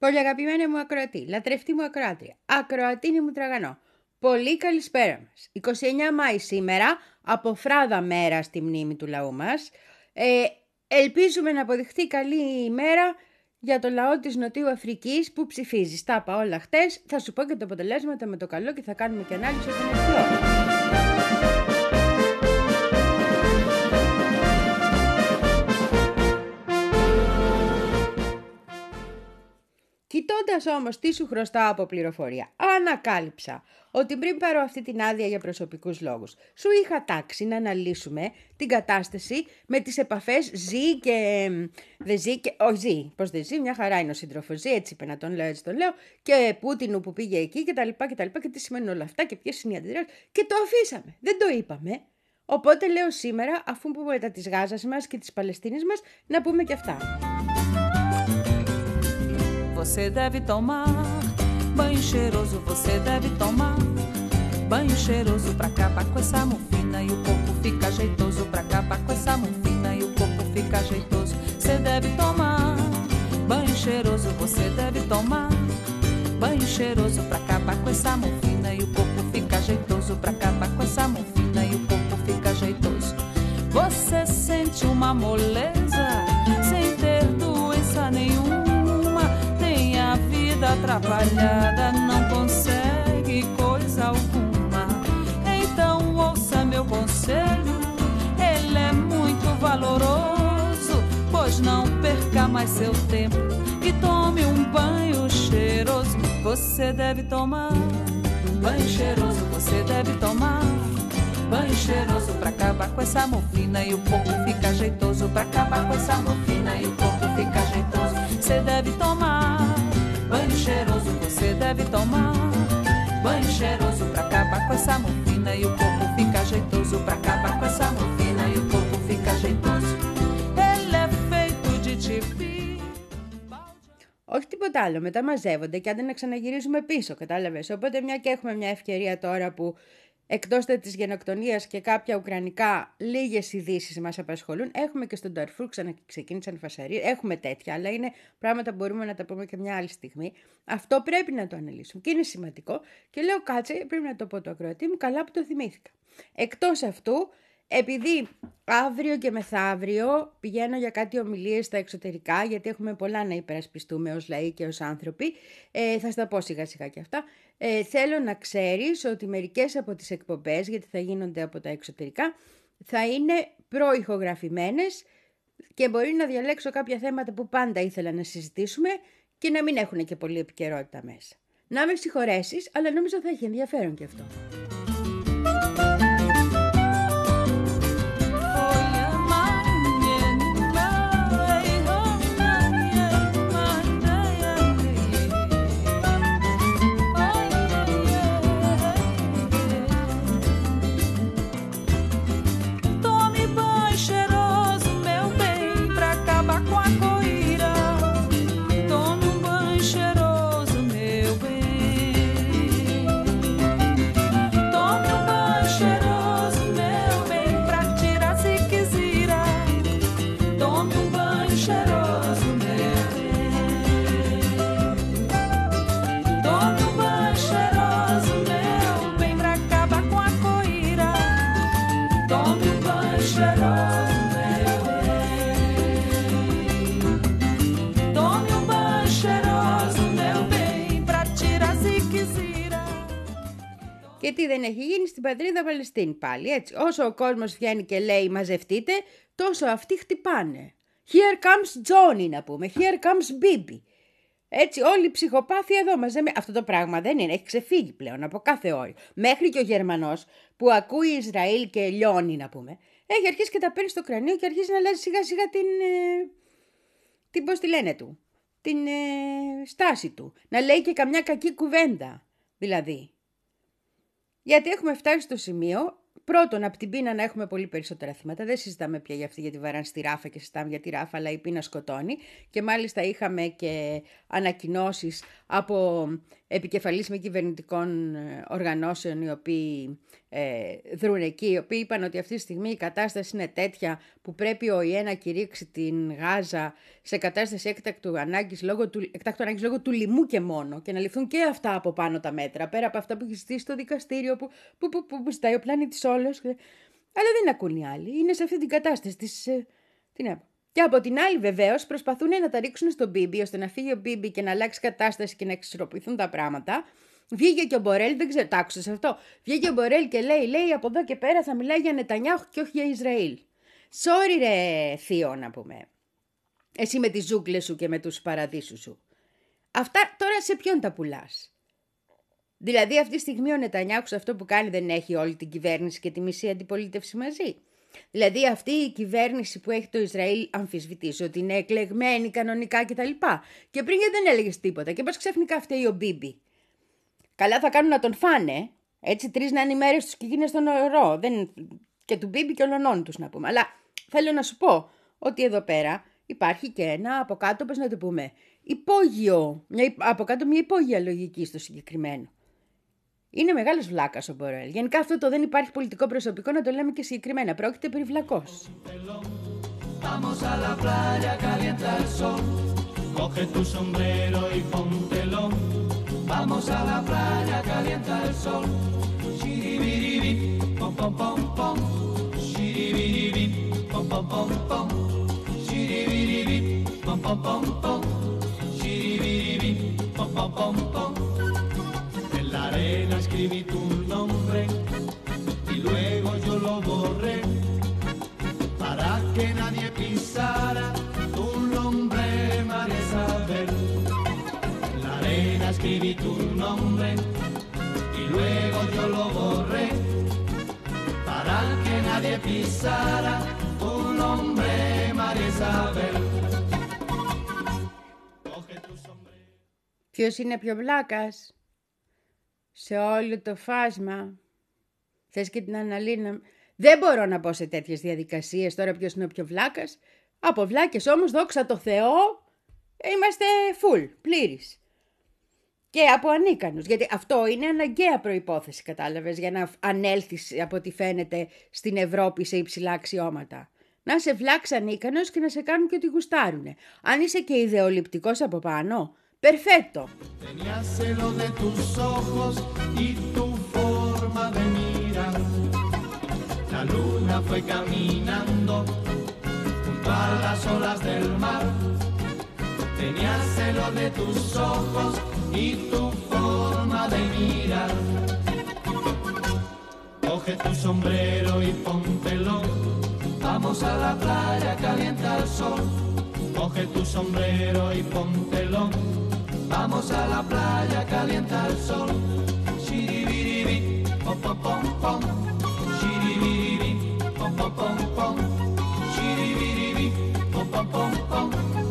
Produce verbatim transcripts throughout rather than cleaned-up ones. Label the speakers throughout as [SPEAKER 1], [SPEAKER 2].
[SPEAKER 1] Πολύ αγαπημένη μου ακροατή, λατρευτή μου ακροάτρια, ακροατίνη μου τραγανό. Πολύ καλησπέρα μας. εικοστή ενάτη Μάη σήμερα, από φράδα μέρα στη μνήμη του λαού μας. Ε, ελπίζουμε να αποδειχθεί καλή ημέρα για το λαό της Νοτιού Αφρικής που ψηφίζει. Στα είπα όλα χτες, θα σου πω και τα αποτελέσματα με το καλό και θα κάνουμε και ανάλυση όταν έρθει η ώρα. Κοιτώντας όμως τι σου χρωστάω από πληροφορία, ανακάλυψα ότι πριν πάρω αυτή την άδεια για προσωπικούς λόγους, σου είχα τάξει να αναλύσουμε την κατάσταση με τις επαφές ζει και δεν ζει και όχι ζει, πως δεν ζει, μια χαρά είναι ο σύντροφος ζει, έτσι είπε να τον λέω, έτσι τον λέω, και Πούτινου που πήγε εκεί και τα λοιπά και τα λοιπά και τι σημαίνουν όλα αυτά και ποιες είναι οι αντιδράσεις και το αφήσαμε, δεν το είπαμε. Οπότε λέω σήμερα, αφού πούμε τα της Γάζας μας και της Παλαιστίνης μας, να πούμε και αυτά.
[SPEAKER 2] Você deve tomar banho cheiroso, você deve tomar banho cheiroso pra acabar com essa mufina e o corpo fica jeitoso, pra acabar com essa mufina e o corpo fica jeitoso. Você deve tomar banho cheiroso, você deve tomar banho cheiroso pra acabar com essa mufina e o corpo fica jeitoso, pra acabar com essa mufina e o corpo fica jeitoso. Você sente uma moleza sem ter doença nenhuma, a vida atrapalhada, não consegue coisa alguma. Então ouça meu conselho, ele é muito valoroso, pois não perca mais seu tempo e tome um banho cheiroso. Você deve tomar banho cheiroso, você deve tomar banho cheiroso pra acabar com essa mofina e o corpo fica jeitoso, pra acabar com essa mofina e o corpo fica jeitoso. Você deve tomar banho cheiroso, você deve tomar banho cheiroso pra acabar com essa mofina e o corpo fica jeitoso, pra acabar com essa mofina e o corpo fica jeitoso. Ele é feito de tipi.
[SPEAKER 1] Όχι τίποτα άλλο, μετά μαζεύονται και άντε να ξαναγυρίζουμε πίσω, κατάλαβες. Οπότε μια και έχουμε μια ευκαιρία τώρα που εκτός της γενοκτονίας και κάποια ουκρανικά λίγες ειδήσεις μας απασχολούν, έχουμε και στον Νταρφούρ ξαναξεκίνησαν φασαρίες, έχουμε τέτοια, αλλά είναι πράγματα που μπορούμε να τα πούμε και μια άλλη στιγμή. Αυτό πρέπει να το αναλύσουμε και είναι σημαντικό και λέω κάτσε, πρέπει να το πω το ακροατή μου, καλά που το θυμήθηκα. Εκτός αυτού, επειδή αύριο και μεθαύριο πηγαίνω για κάτι ομιλίες στα εξωτερικά, γιατί έχουμε πολλά να υπερασπιστούμε ως λαοί και ως άνθρωποι, ε, θα στα πω σιγά σιγά και αυτά, ε, θέλω να ξέρεις ότι μερικές από τις εκπομπές, γιατί θα γίνονται από τα εξωτερικά, θα είναι προηχογραφημένες και μπορεί να διαλέξω κάποια θέματα που πάντα ήθελα να συζητήσουμε και να μην έχουν και πολλή επικαιρότητα μέσα. Να με συγχωρέσεις, αλλά νομίζω θα έχει ενδιαφέρον και αυτό. Και τι δεν έχει γίνει στην πατρίδα Παλαιστίνη πάλι, έτσι. Όσο ο κόσμος βγαίνει και λέει μαζευτείτε, τόσο αυτοί χτυπάνε. Here comes Johnny να πούμε, here comes Bibi. Έτσι όλοι οι ψυχοπάθοι εδώ μαζεμένοι. Αυτό το πράγμα δεν είναι, έχει ξεφύγει πλέον από κάθε όριο. Μέχρι και ο Γερμανός που ακούει Ισραήλ και λιώνει να πούμε, έχει αρχίσει και τα παίρνει στο κρανίο και αρχίζει να αλλάζει σιγά σιγά την, ε, την πώς τη λένε του, την ε, στάση του. Να λέει και καμιά κακή κουβέντα δηλαδή. Γιατί έχουμε φτάσει στο σημείο, πρώτον από την πείνα να έχουμε πολύ περισσότερα θύματα, δεν συζητάμε πια για αυτή γιατί βαράν στη Ράφα και συζητάμε για τη Ράφα, αλλά η πείνα σκοτώνει και μάλιστα είχαμε και ανακοινώσεις από επικεφαλής μη κυβερνητικών οργανώσεων οι οποίοι ε, δρούν εκεί, οι οποίοι είπαν ότι αυτή τη στιγμή η κατάσταση είναι τέτοια που πρέπει ο ΙΕ να κηρύξει την Γάζα σε κατάσταση έκτακτου ανάγκης λόγω του, έκτακτου ανάγκης λόγω του λοιμού και μόνο, και να ληφθούν και αυτά από πάνω τα μέτρα, πέρα από αυτά που έχει ζητήσει το δικαστήριο, που, που, που, που, που ζητάει ο πλανήτης όλος. Αλλά δεν ακούν οι άλλοι. Είναι σε αυτή την κατάσταση της, ε, την έπα. Και από την άλλη, βεβαίως, προσπαθούν να τα ρίξουν στον Μπίμπι, ώστε να φύγει ο Μπίμπι και να αλλάξει κατάσταση και να εξισορροπηθούν τα πράγματα. Βγήκε και ο Μπορέλ, δεν ξέρω, το άκουσες αυτό. Βγήκε ο Μπορέλ και λέει, λέει, από εδώ και πέρα θα μιλάει για Νετανιάχου και όχι για Ισραήλ. Sorry ρε θείο, να πούμε. Εσύ με τις ζούγκλες σου και με τους παραδείσους σου. Αυτά τώρα σε ποιον τα πουλάς? Δηλαδή αυτή τη στιγμή ο Νετανιάχου σε αυτό που κάνει δεν έχει όλη την κυβέρνηση και τη μισή αντιπολίτευση μαζί? Δηλαδή αυτή η κυβέρνηση που έχει το Ισραήλ αμφισβητήσει ότι είναι εκλεγμένη κανονικά κτλ. Και πριν δεν έλεγες τίποτα και πας ξαφνικά φταίει ο Μπίμπι. Καλά θα κάνουν να τον φάνε, έτσι τρεις να είναι οι μέρες τους και γίνες στον ορό. Δεν... Και του Μπίμπι και όλων τους να πούμε. Αλλά θέλω να σου πω ότι εδώ πέρα υπάρχει και ένα από κάτω, πώς να το πούμε, υπόγειο, μια, από κάτω μια υπόγεια λογική στο συγκεκριμένο. Είναι μεγάλος βλάκας ο Μπορέλ. Γενικά αυτό το δεν υπάρχει πολιτικό προσωπικό να το λέμε και συγκεκριμένα. Πρόκειται περί βλακός. Vamos a la playa, calienta el sol. Shiribiribi, pom pom pom pom. Shiribiribi, pom pom pom pom. Shiribiribi, pom pom pom pom. Shiribiribi, pom pom pom pom. En la arena escribí tu nombre y luego yo lo borré para que nadie pisara tu nombre, María Isabel. Escribí tu nombre y luego yo lo borré para que nadie pisara tu nombre, María Isabel. Ποιος είναι πιο βλάκας σε όλο το φάσμα? Θες και την Αναλίνα? Δεν μπορώ να πω σε τέτοιες διαδικασίες τώρα ποιος είναι ο πιο βλάκας. Από βλάκες όμως, δόξα τω Θεώ, είμαστε full, πλήρης. Και από ανίκανους, γιατί αυτό είναι αναγκαία προϋπόθεση, κατάλαβες, για να ανέλθεις από ό,τι φαίνεται στην Ευρώπη σε υψηλά αξιώματα. Να σε βλάξεις ανίκανος και να σε κάνουν και ό,τι γουστάρουνε. Αν είσαι και ιδεολειπτικός από πάνω, περφέτο. Tenía celo de tus ojos y tu forma de mirar. Coge tu sombrero y póntelo. Vamos a la playa, calienta el sol. Coge tu sombrero y póntelo. Vamos a la playa, calienta el sol. Shiribiribi, pom pom pom pom. Shiribiribi, pom pom pom pom. Shiribiribi, pom pom pom pom.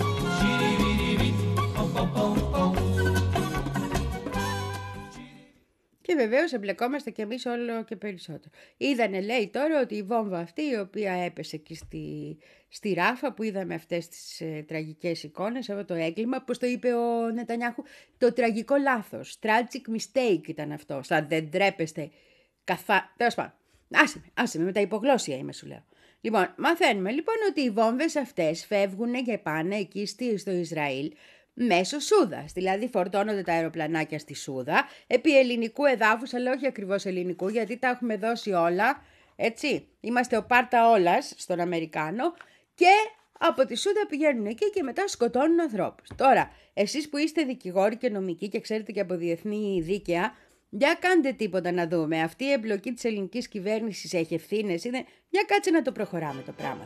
[SPEAKER 1] Και βεβαίως εμπλεκόμαστε κι εμείς όλο και περισσότερο. Είδανε, λέει τώρα, ότι η βόμβα αυτή η οποία έπεσε εκεί στη, στη Ράφα, που είδαμε αυτές τις ε, τραγικές εικόνες, αυτό το έγκλημα, πώς το είπε ο Νετανιάχου, το τραγικό λάθος, tragic mistake ήταν αυτό, σαν δεν τρέπεστε καθά... Τέλος πάντων, άσε με, άσε με, με τα υπογλώσσια είμαι σου λέω. Λοιπόν, μαθαίνουμε λοιπόν ότι οι βόμβες αυτές φεύγουν και πάνε εκεί στο Ισραήλ, μέσω Σούδας, δηλαδή φορτώνονται τα αεροπλανάκια στη Σούδα, επί ελληνικού εδάφους, αλλά όχι ακριβώς ελληνικού, γιατί τα έχουμε δώσει όλα, έτσι, είμαστε ο πάρτα όλας στον Αμερικάνο, και από τη Σούδα πηγαίνουν εκεί και μετά σκοτώνουν ανθρώπους. Τώρα, εσείς που είστε δικηγόροι και νομικοί και ξέρετε και από διεθνή δίκαια, για κάντε τίποτα να δούμε, αυτή η εμπλοκή της ελληνικής κυβέρνησης έχει ευθύνες, είναι... για κάτσε να το προχωράμε το πράγμα.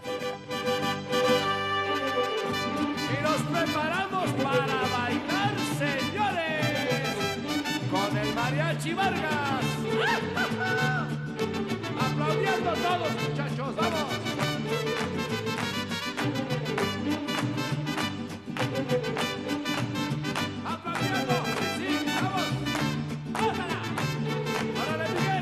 [SPEAKER 3] Para bailar, señores, con el mariachi Vargas. Aplaudiendo todos, muchachos, vamos. Aplaudiendo, sí, vamos. ¡Gózala! ¡Órale, bien!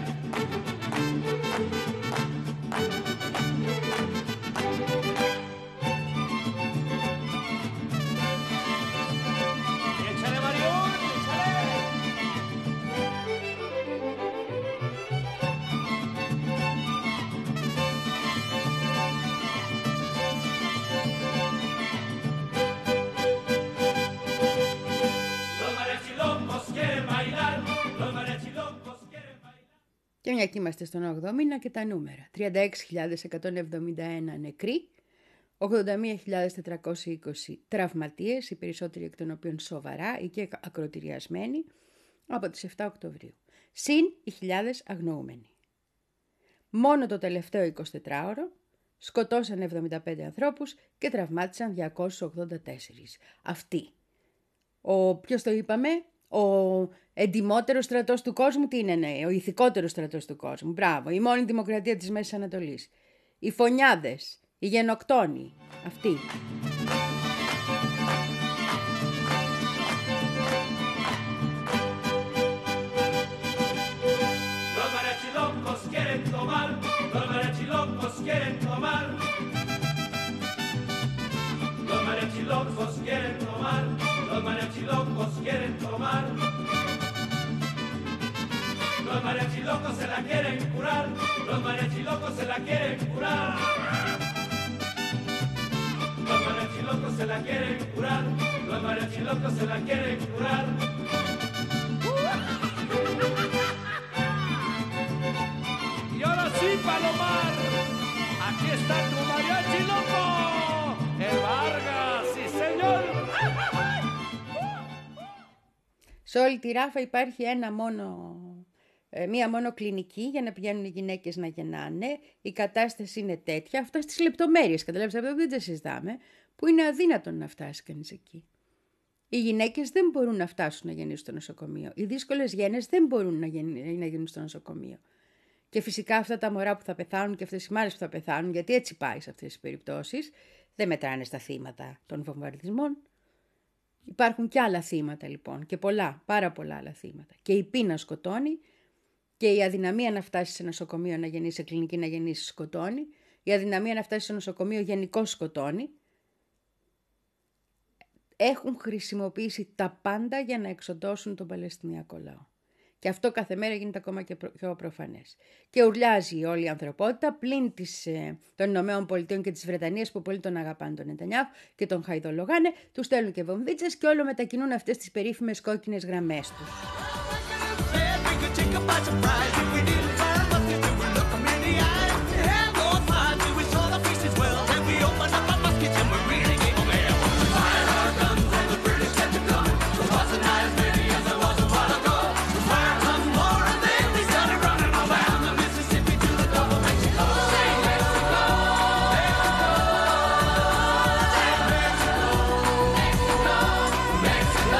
[SPEAKER 1] Και μια και είμαστε στον όγδοο μήνα και τα νούμερα. τριάντα έξι χιλιάδες εκατόν εβδομήντα ένα νεκροί, ογδόντα μία χιλιάδες τετρακόσιοι είκοσι τραυματίες, οι περισσότεροι εκ των οποίων σοβαρά ή και ακροτηριασμένοι, από τις επτά Οκτωβρίου. Συν οι χιλιάδες αγνοούμενοι. Μόνο το τελευταίο εικοσιτετράωρο σκοτώσαν εβδομήντα πέντε ανθρώπους και τραυμάτισαν διακόσιους ογδόντα τέσσερα. Αυτοί. Ο, ποιος το είπαμε, ο εντιμότερος στρατός του κόσμου, τι είναι, ναι, ο ηθικότερος στρατός του κόσμου. Μπράβο, η μόνη δημοκρατία της Μέσης Ανατολής. Οι φωνιάδες, οι γενοκτόνοι, αυτοί.
[SPEAKER 3] Los mariachi locos se la quieren curar, los mariachi locos se la quieren curar. Los mariachi locos se la quieren curar, los mariachi locos se la quieren curar. Y ahora sí, Palomar, aquí está tu mariachi loco, el Vargas, sí señor.
[SPEAKER 1] Σε όλη τη Ράφα υπάρχει ένα μόνο... μία μόνο κλινική για να πηγαίνουν οι γυναίκες να γεννάνε. Η κατάσταση είναι τέτοια, αυτά στις λεπτομέρειες, καταλάβεις, αυτό δεν τα συζητάμε, που είναι αδύνατον να φτάσει κανείς εκεί. Οι γυναίκες δεν μπορούν να φτάσουν να γεννήσουν στο νοσοκομείο. Οι δύσκολες γέννες δεν μπορούν να, γεννή, να γίνουν στο νοσοκομείο. Και φυσικά αυτά τα μωρά που θα πεθάνουν και αυτές οι μάρες που θα πεθάνουν, γιατί έτσι πάει σε αυτές τις περιπτώσεις, δεν μετράνε στα θύματα των βομβαρδισμών. Υπάρχουν και άλλα θύματα λοιπόν, και πολλά, πάρα πολλά άλλα θύματα. Και η πείνα σκοτώνει. Και η αδυναμία να φτάσει σε νοσοκομείο να γεννήσει, σε κλινική να γεννήσει, σκοτώνει. Η αδυναμία να φτάσει σε νοσοκομείο γενικώς σκοτώνει. Έχουν χρησιμοποιήσει τα πάντα για να εξοντώσουν τον Παλαιστινιακό λαό. Και αυτό κάθε μέρα γίνεται ακόμα και πιο προφανές. Και ουρλιάζει όλη η ανθρωπότητα πλην της, ε, των Ηνωμένων Πολιτείων και της Βρετανίας που πολύ τον αγαπάνε τον Νετανιάχου και τον χαϊδολογάνε, τους στέλνουν και βομβίτσες και όλο μετακινούν αυτές τις περίφημες κόκκινες γραμμές τους. By surprise, if we didn't find what to do, we look them in the eye. Hell, Lord, fine, till we saw the faces well. Then we opened up our muskets and we really gave them hell. We fired our guns and the British kept it coming. There wasn't as many as there was a while ago. We fired some more and then we started running all down the Mississippi to the Gulf of Mexico. Say Mexico, Mexico, say Mexico, Mexico, Mexico.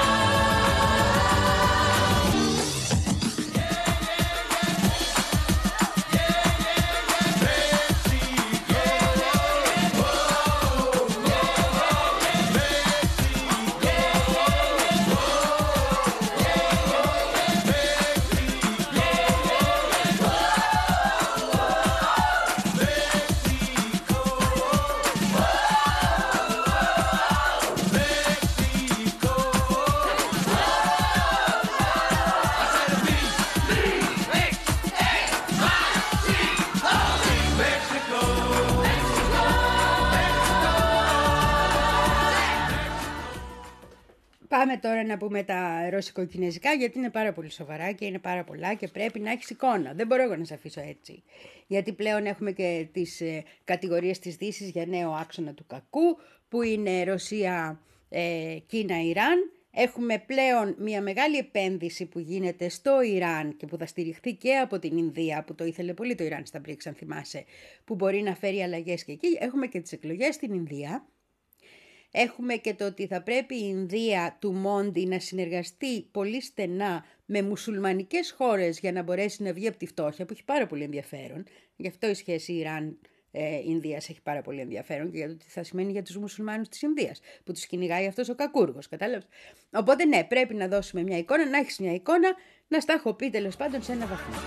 [SPEAKER 1] Πάμε τώρα να πούμε τα ρωσικοκινέζικα, γιατί είναι πάρα πολύ σοβαρά και είναι πάρα πολλά και πρέπει να έχεις εικόνα. Δεν μπορώ εγώ να σε αφήσω έτσι. Γιατί πλέον έχουμε και τις ε, κατηγορίες της Δύσης για νέο άξονα του κακού, που είναι Ρωσία, ε, Κίνα, Ιράν. Έχουμε πλέον μια μεγάλη επένδυση που γίνεται στο Ιράν και που θα στηριχθεί και από την Ινδία, που το ήθελε πολύ το Ιράν στα μπριξ, αν θυμάσαι, που μπορεί να φέρει αλλαγές και εκεί. Έχουμε και τις εκλογές στην Ινδία. Έχουμε και το ότι θα πρέπει η Ινδία του Μόντι να συνεργαστεί πολύ στενά με μουσουλμανικές χώρες για να μπορέσει να βγει από τη φτώχεια, που έχει πάρα πολύ ενδιαφέρον. Γι' αυτό η σχέση Ιράν-Ινδίας έχει πάρα πολύ ενδιαφέρον και για το τι θα σημαίνει για τους μουσουλμάνους της Ινδίας, που τους κυνηγάει αυτός ο κακούργος, κατάλαβες. Οπότε ναι, πρέπει να δώσουμε μια εικόνα, να έχεις μια εικόνα, να στα έχω πει τέλος πάντων σε ένα βαθμό.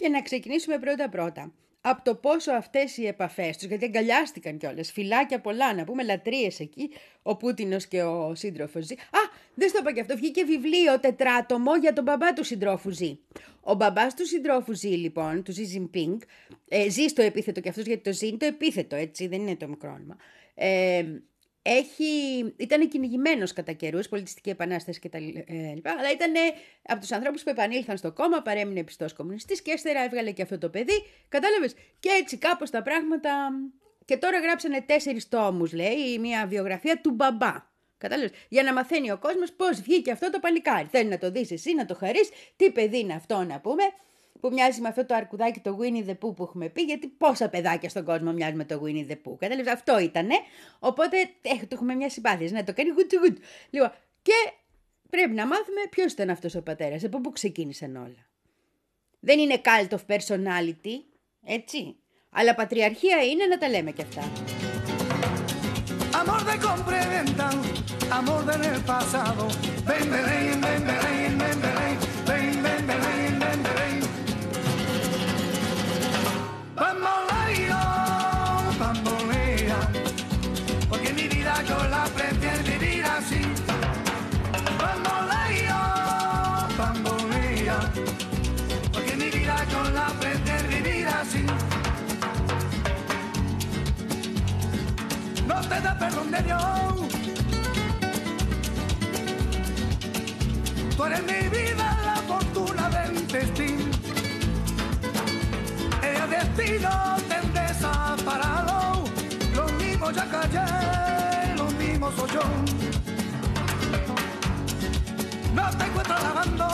[SPEAKER 1] Και να ξεκινήσουμε πρώτα-πρώτα από το πόσο αυτές οι επαφές τους, γιατί αγκαλιάστηκαν κιόλας, φυλάκια πολλά, να πούμε, λατρείες εκεί, ο Πούτινος και ο σύντροφος Ζη. Α, δεν στο είπα και αυτό, βγήκε βιβλίο τετράτομο για τον μπαμπά του συντρόφου Ζη. Ο μπαμπάς του συντρόφου Ζη, λοιπόν, του Ζη Ζινπίνγκ, ε, Ζη στο επίθετο κι αυτός, γιατί το Ζη είναι το επίθετο, έτσι, δεν είναι το μικρό όνομα. Ε, Έχει, ήταν κυνηγημένος κατά καιρούς, πολιτιστική επανάσταση κτλ. Αλλά ήταν από τους ανθρώπους που επανήλθαν στο κόμμα, παρέμεινε πιστός κομμουνιστής και ύστερα έβγαλε και αυτό το παιδί. Κατάλαβες, και έτσι κάπως τα πράγματα. Και τώρα γράψανε τέσσερις τόμους, λέει, μια βιογραφία του μπαμπά. Κατάλαβες, για να μαθαίνει ο κόσμος πώς βγήκε αυτό το παλικάρι. Θέλει να το δεις εσύ, να το χαρείς, τι παιδί είναι αυτό, να πούμε. Που μοιάζει με αυτό το αρκουδάκι, το Winnie the Pooh που έχουμε πει, γιατί πόσα παιδάκια στον κόσμο μοιάζουν με το Winnie the Pooh. Κατάλαβες, αυτό ήτανε. Οπότε ε, το έχουμε μια συμπάθεια. Να το κάνει γουτ γουτ. Λοιπόν, και πρέπει να μάθουμε ποιος ήταν αυτός ο πατέρας, από πού ξεκίνησαν όλα. Δεν είναι cult of personality, έτσι. Αλλά πατριαρχία είναι, να τα λέμε κι αυτά. Amor de compra y venta, amor del pasado. Ven, ven, ven, ven, ven, ven, ven, ven, ven, ven, ven. Bamboleo, bambolea, porque mi vida yo la prefiero vivir así. Bamboleo, bambolea, porque mi vida yo la prefiero vivir así. No te da perdón de Dios, tú eres mi vida, la fortuna del destino. El destino te desaparado, lo mismo ya callé, lo mismo soy yo. No te encuentro lavando,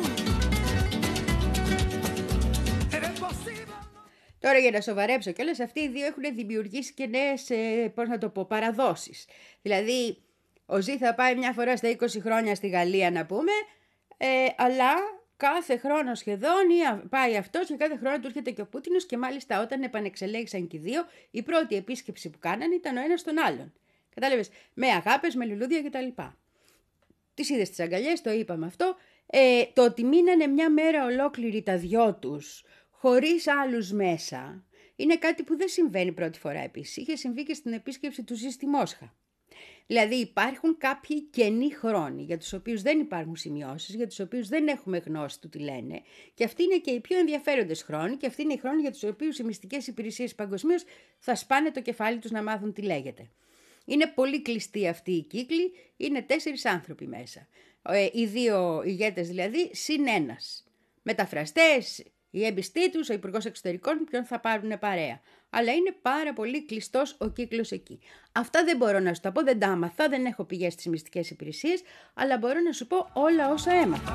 [SPEAKER 1] eres posible. Τώρα για να σοβαρέψω κιόλας, αυτοί οι δύο έχουν δημιουργήσει και νέες, ε, πώς να το πω, παραδόσεις. Δηλαδή, ο Ζη θα πάει μια φορά στα είκοσι χρόνια στη Γαλλία, να πούμε, ε, αλλά κάθε χρόνο σχεδόν πάει αυτός και κάθε χρόνο του έρχεται και ο Πούτινος, και μάλιστα όταν επανεξελέγησαν και οι δύο, η πρώτη επίσκεψη που κάνανε ήταν ο ένας τον άλλον. Κατάλαβες, με αγάπες, με λουλούδια κτλ. Τις είδες τις αγκαλιές, το είπαμε αυτό. Ε, το ότι μείνανε μια μέρα ολόκληρη τα δυο τους, χωρίς άλλους μέσα, είναι κάτι που δεν συμβαίνει πρώτη φορά επίσης. Είχε συμβεί και στην επίσκεψη του Ζη στη Μόσχα. Δηλαδή υπάρχουν κάποιοι κενοί χρόνοι για τους οποίους δεν υπάρχουν σημειώσεις, για τους οποίους δεν έχουμε γνώση του τι λένε, και αυτοί είναι και οι πιο ενδιαφέροντες χρόνοι, και αυτοί είναι οι χρόνοι για τους οποίους οι μυστικές υπηρεσίες παγκοσμίως θα σπάνε το κεφάλι τους να μάθουν τι λέγεται. Είναι πολύ κλειστοί αυτοί οι κύκλοι, είναι τέσσερις άνθρωποι μέσα. Ε, οι δύο ηγέτες δηλαδή, συν ένας. Μεταφραστές, η έμπιστή τους, ο Υπουργός Εξωτερικών, ποιον θα πάρουν παρέα. Αλλά είναι πάρα πολύ κλειστός ο κύκλος εκεί. Αυτά δεν μπορώ να σου τα πω, δεν τα άμαθα, δεν έχω πηγές στις μυστικές υπηρεσίες, αλλά μπορώ να σου πω όλα όσα έμαθα.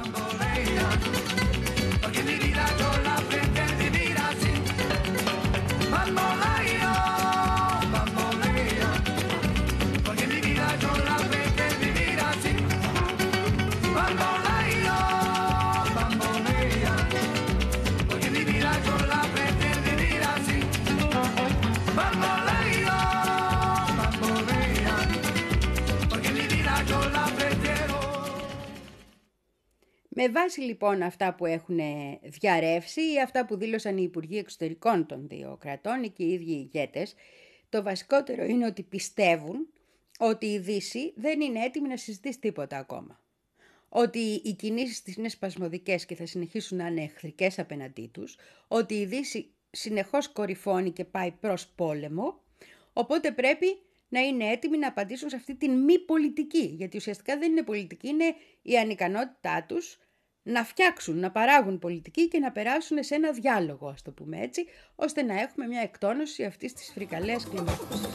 [SPEAKER 1] Με βάση λοιπόν αυτά που έχουν διαρρεύσει ή αυτά που δήλωσαν οι Υπουργοί Εξωτερικών των δύο κρατών και οι ίδιοι ηγέτες, το βασικότερο είναι ότι πιστεύουν ότι η Δύση δεν είναι έτοιμη να συζητήσει τίποτα ακόμα. Ότι οι κινήσεις της είναι σπασμωδικές και θα συνεχίσουν να είναι εχθρικές απέναντί τους, ότι η Δύση συνεχώς κορυφώνει και πάει προς πόλεμο, οπότε πρέπει να είναι έτοιμοι να απαντήσουν σε αυτή την μη πολιτική, γιατί ουσιαστικά δεν είναι πολιτική, είναι η ανικανότητά τους να φτιάξουν, να παράγουν πολιτική και να περάσουν σε ένα διάλογο, ας το πούμε έτσι, ώστε να έχουμε μια εκτόνωση αυτής της φρικαλαίας κλιμάκωσης.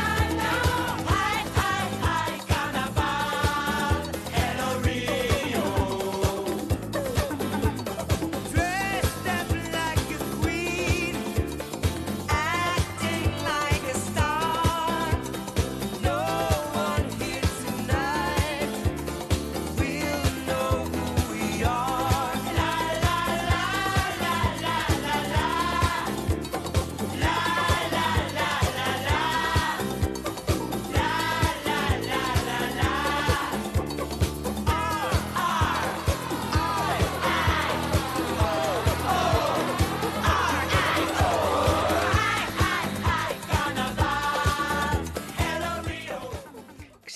[SPEAKER 4] Rio.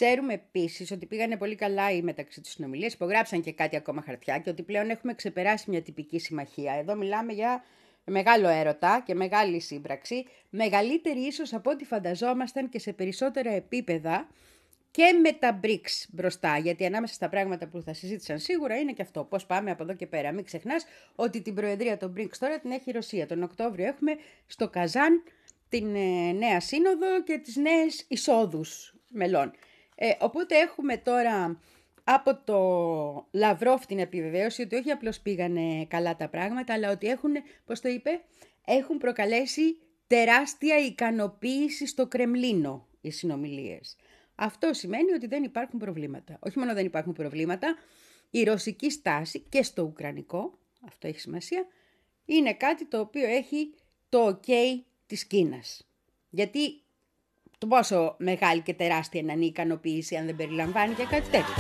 [SPEAKER 1] Ξέρουμε επίσης ότι πήγανε πολύ καλά οι μεταξύ τους συνομιλίες, υπογράψαν και κάτι ακόμα χαρτιά και ότι πλέον έχουμε ξεπεράσει μια τυπική συμμαχία. Εδώ μιλάμε για μεγάλο έρωτα και μεγάλη σύμπραξη, μεγαλύτερη ίσως από ό,τι φανταζόμασταν και σε περισσότερα επίπεδα και με τα μπρικς μπροστά, γιατί ανάμεσα στα πράγματα που θα συζήτησαν σίγουρα είναι και αυτό. Πώς πάμε από εδώ και πέρα. Μην ξεχνάς ότι την προεδρία των μπρικς τώρα την έχει η Ρωσία. Τον Οκτώβριο έχουμε στο Καζάν την ε, νέα σύνοδο και τις νέες εισόδους μελών. Ε, οπότε έχουμε τώρα από το Λαυρόφ την επιβεβαίωση ότι όχι απλώς πήγανε καλά τα πράγματα, αλλά ότι έχουν, πώς το είπε, έχουν προκαλέσει τεράστια ικανοποίηση στο Κρεμλίνο οι συνομιλίες. Αυτό σημαίνει ότι δεν υπάρχουν προβλήματα. Όχι μόνο δεν υπάρχουν προβλήματα, η ρωσική στάση και στο ουκρανικό, αυτό έχει σημασία, είναι κάτι το οποίο έχει το ok της Κίνας. Γιατί το πόσο μεγάλη και τεράστια να είναι η ικανοποίηση αν δεν περιλαμβάνει και κάτι τέτοιο.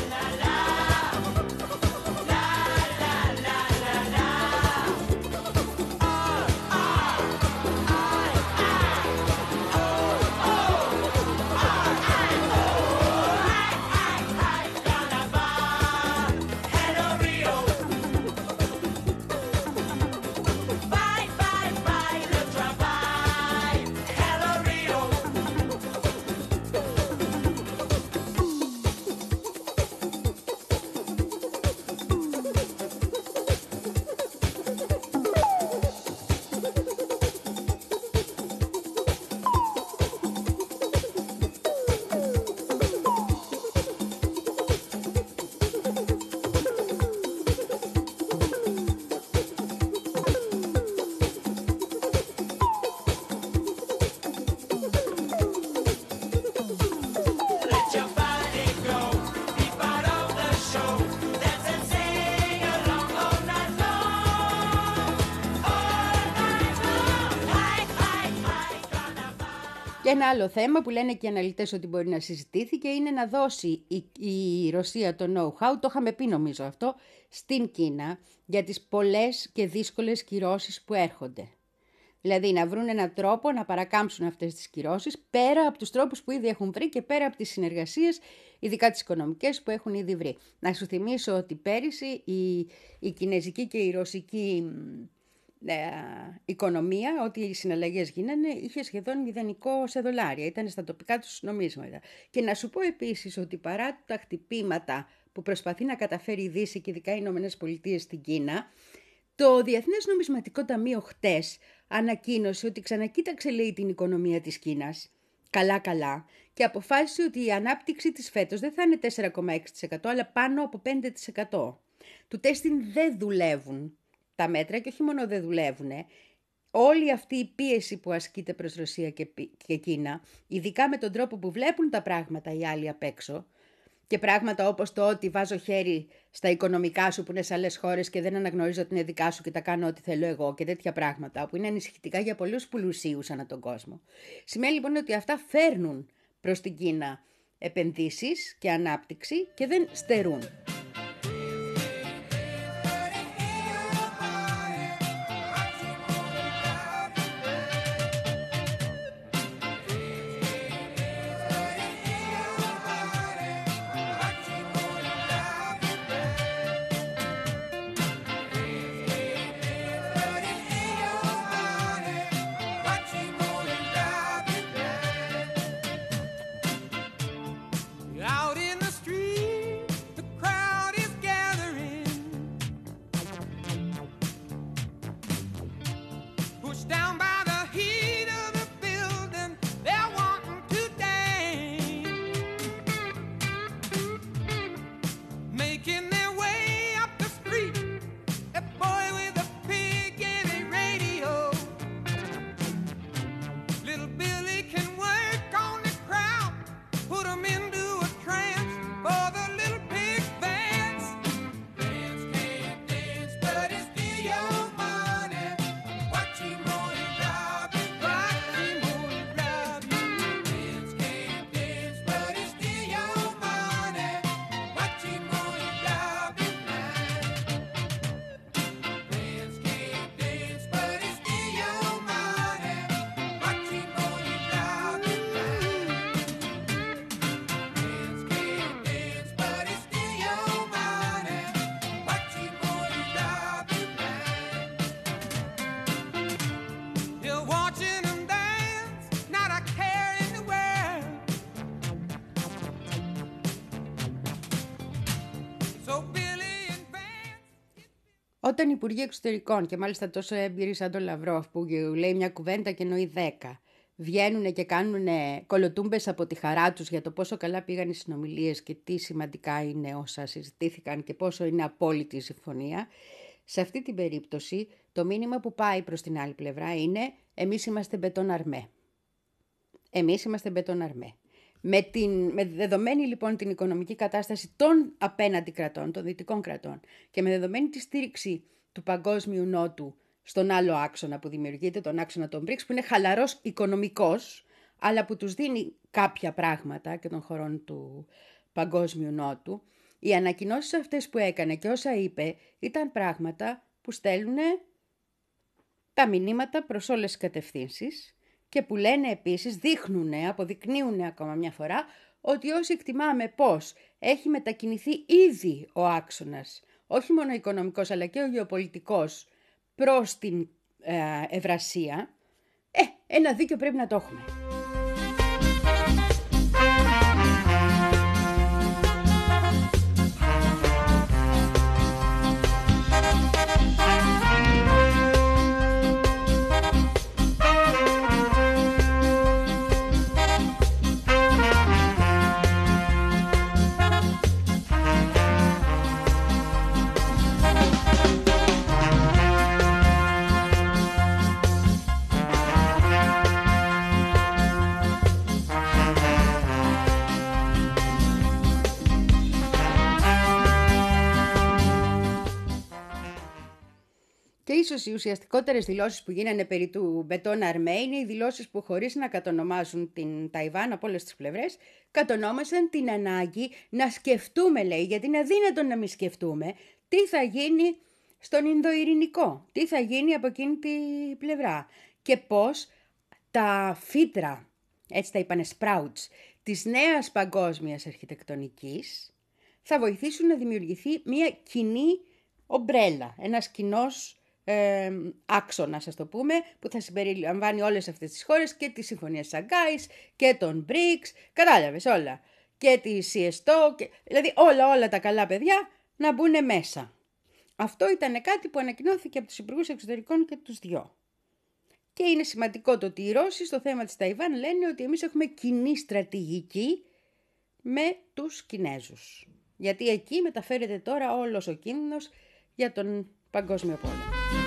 [SPEAKER 1] Ένα άλλο θέμα που λένε και οι αναλυτές ότι μπορεί να συζητήθηκε είναι να δώσει η, η Ρωσία το know-how, το είχαμε πει νομίζω αυτό, στην Κίνα για τις πολλές και δύσκολες κυρώσεις που έρχονται. Δηλαδή να βρουν έναν τρόπο να παρακάμψουν αυτές τις κυρώσεις πέρα από τους τρόπους που ήδη έχουν βρει και πέρα από τις συνεργασίες, ειδικά τις οικονομικές που έχουν ήδη βρει. Να σου θυμίσω ότι πέρυσι η, η κινέζικη και η ρωσική ε, οικονομία, ό,τι οι συναλλαγές γίνανε, είχε σχεδόν μηδενικό σε δολάρια. Ήταν στα τοπικά τους νομίσματα. Και να σου πω επίσης ότι παρά τα χτυπήματα που προσπαθεί να καταφέρει η Δύση και ειδικά οι Ηνωμένες Πολιτείες στην Κίνα, το Διεθνές Νομισματικό Ταμείο χτες ανακοίνωσε ότι ξανακοίταξε, λέει, την οικονομία της Κίνας, καλά-καλά, και αποφάσισε ότι η ανάπτυξη της φέτος δεν θα είναι τέσσερα κόμμα έξι τοις εκατό, αλλά πάνω από πέντε τοις εκατό. Του τέστην δεν δουλεύουν τα μέτρα και όχι μόνο δεν δουλεύουν. Όλη αυτή η πίεση που ασκείται προς Ρωσία και, και Κίνα, ειδικά με τον τρόπο που βλέπουν τα πράγματα οι άλλοι απ' έξω, και πράγματα όπως το ότι βάζω χέρι στα οικονομικά σου που είναι σε άλλες χώρες και δεν αναγνωρίζω ότι είναι δικά σου και τα κάνω ό,τι θέλω εγώ και τέτοια πράγματα που είναι ανησυχητικά για πολλούς πλουσίους ανά τον κόσμο. Σημαίνει λοιπόν ότι αυτά φέρνουν προς την Κίνα επενδύσεις και ανάπτυξη και δεν στερούν.
[SPEAKER 4] Out in the street, the crowd
[SPEAKER 1] όταν οι υπουργοί εξωτερικών, και μάλιστα τόσο έμπειροι σαν τον Λαυρόφ που λέει μια κουβέντα και εννοεί δέκα, βγαίνουν και κάνουν κολοτούμπες από τη χαρά τους για το πόσο καλά πήγαν οι συνομιλίες και τι σημαντικά είναι όσα συζητήθηκαν και πόσο είναι απόλυτη η συμφωνία, σε αυτή την περίπτωση το μήνυμα που πάει προς την άλλη πλευρά είναι εμείς είμαστε μπετόν αρμέ. Εμείς είμαστε μπετόν αρμέ. Με, την, με δεδομένη λοιπόν την οικονομική κατάσταση των απέναντι κρατών, των δυτικών κρατών και με δεδομένη τη στήριξη του Παγκόσμιου Νότου στον άλλο άξονα που δημιουργείται, τον άξονα των μπρικς, που είναι χαλαρός οικονομικός, αλλά που τους δίνει κάποια πράγματα και των χωρών του Παγκόσμιου Νότου, οι ανακοινώσεις αυτές που έκανε και όσα είπε ήταν πράγματα που στέλνουν τα μηνύματα προς όλες τις κατευθύνσεις και που λένε επίσης, δείχνουν, αποδεικνύουν ακόμα μια φορά, ότι όσοι εκτιμάμε πως έχει μετακινηθεί ήδη ο άξονας, όχι μόνο οικονομικός αλλά και ο γεωπολιτικός, προς την ε, Ευρασία, ε, ένα δίκιο πρέπει να το έχουμε. Και ίσως οι ουσιαστικότερες δηλώσεις που γίνανε περί του μπετόν αρμέ είναι οι δηλώσεις που, χωρίς να κατονομάσουν την Ταϊβάν από όλες τις πλευρές, κατονόμασαν την ανάγκη να σκεφτούμε, λέει, γιατί είναι αδύνατο να μην σκεφτούμε, τι θα γίνει στον Ινδοειρηνικό, τι θα γίνει από εκείνη τη πλευρά και πώς τα φύτρα, έτσι τα είπανε sprouts, της νέας παγκόσμιας αρχιτεκτονικής θα βοηθήσουν να δημιουργηθεί μια κοινή ομπρέλα, ένας κοινός ε, άξονας, ας το πούμε, που θα συμπεριλαμβάνει όλες αυτές τις χώρες και τη Συμφωνία Σαγκάης και τον μπρικς, κατάλαβες όλα, και τη σι ες το, και, δηλαδή όλα όλα τα καλά παιδιά να μπουν μέσα. Αυτό ήταν κάτι που ανακοινώθηκε από τους υπουργούς εξωτερικών και τους δυο. Και είναι σημαντικό το ότι οι Ρώσοι στο θέμα της Ταϊβάν λένε ότι εμείς έχουμε κοινή στρατηγική με τους Κινέζους. Γιατί εκεί μεταφέρεται τώρα όλος ο κίνδυνος για τον παγκόσμιο πόλεμο.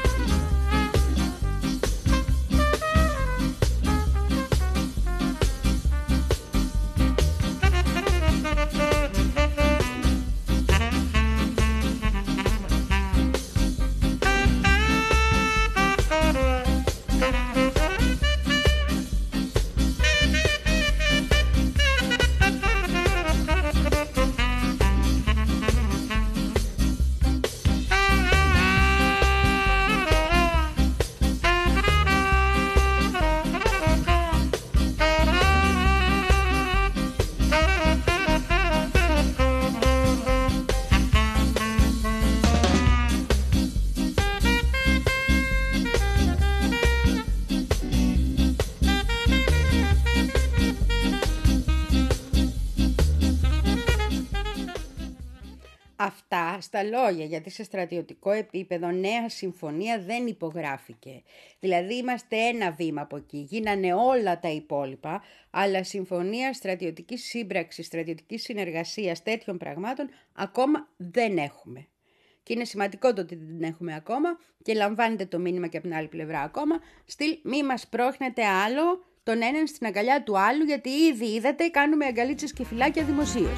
[SPEAKER 1] Αυτά στα λόγια, γιατί σε στρατιωτικό επίπεδο νέα συμφωνία δεν υπογράφηκε. Δηλαδή είμαστε ένα βήμα από εκεί, γίνανε όλα τα υπόλοιπα, αλλά συμφωνία στρατιωτικής σύμπραξης, στρατιωτικής συνεργασίας τέτοιων πραγμάτων ακόμα δεν έχουμε. Και είναι σημαντικό το ότι δεν έχουμε ακόμα και λαμβάνετε το μήνυμα και από την άλλη πλευρά ακόμα, στυλ μη μας πρόχνετε άλλο τον έναν στην αγκαλιά του άλλου, γιατί ήδη είδατε κάνουμε αγκαλίτσες και φυλάκια δημοσίως.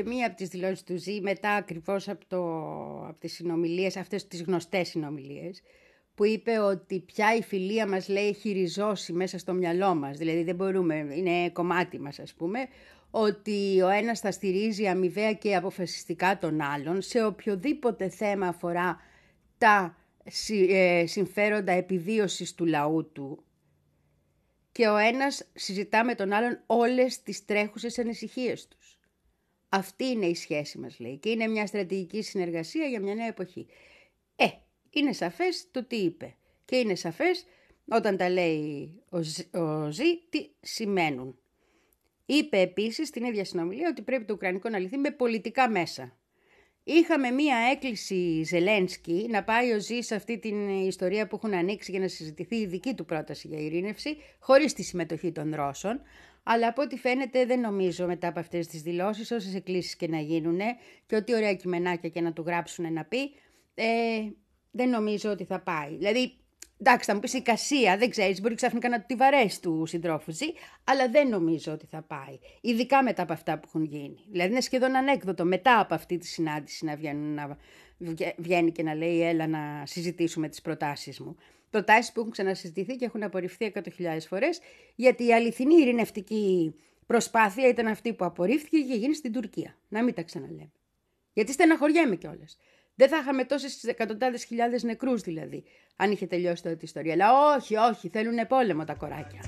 [SPEAKER 1] και μία από τις δηλώσεις του Ζη μετά ακριβώς από, το, από τις συνομιλίες, αυτές τις γνωστές συνομιλίες, που είπε ότι πια η φιλία μας, λέει, έχει ριζώσει μέσα στο μυαλό μας, δηλαδή δεν μπορούμε, είναι κομμάτι μας ας πούμε, ότι ο ένας θα στηρίζει αμοιβαία και αποφασιστικά τον άλλον σε οποιοδήποτε θέμα αφορά τα συμφέροντα επιβίωσης του λαού του, και ο ένας συζητά με τον άλλον όλες τις τρέχουσες ανησυχίες τους. Αυτή είναι η σχέση μας, λέει, και είναι μια στρατηγική συνεργασία για μια νέα εποχή. Ε, είναι σαφές το τι είπε και είναι σαφές όταν τα λέει ο Ζη, ο Ζη τι σημαίνουν. Είπε επίσης στην ίδια συνομιλία ότι πρέπει το Ουκρανικό να λυθεί με πολιτικά μέσα. Είχαμε μία έκκληση Ζελένσκι να πάει ο Ζη σε αυτή την ιστορία που έχουν ανοίξει για να συζητηθεί η δική του πρόταση για ειρήνευση, χωρίς τη συμμετοχή των Ρώσων. Αλλά από ό,τι φαίνεται δεν νομίζω μετά από αυτές τις δηλώσεις, όσες εκκλήσεις και να γίνουν και ό,τι ωραία κειμενάκια και να του γράψουν να πει, ε, δεν νομίζω ότι θα πάει. Δηλαδή, εντάξει, θα μου πεις η κασία, δεν ξέρεις, μπορεί ξαφνικά να του τη βαρέσει του συντρόφου Ζη, αλλά δεν νομίζω ότι θα πάει. Ειδικά μετά από αυτά που έχουν γίνει. Δηλαδή, είναι σχεδόν ανέκδοτο μετά από αυτή τη συνάντηση να, βγαίνουν, να βγαίνει και να λέει έλα να συζητήσουμε τις προτάσεις μου. Προτάσεις που έχουν ξανασυζητηθεί και έχουν απορριφθεί εκατό χιλιάδες φορές, γιατί η αληθινή ειρηνευτική προσπάθεια ήταν αυτή που απορρίφθηκε και είχε γίνει στην Τουρκία. Να μην τα ξαναλέμε. Γιατί στεναχωριέμαι κιόλας. Δεν θα είχαμε τόσες εκατοντάδες χιλιάδες νεκρούς δηλαδή, αν είχε τελειώσει τότε η ιστορία. Αλλά όχι, όχι, θέλουν πόλεμο τα κοράκια.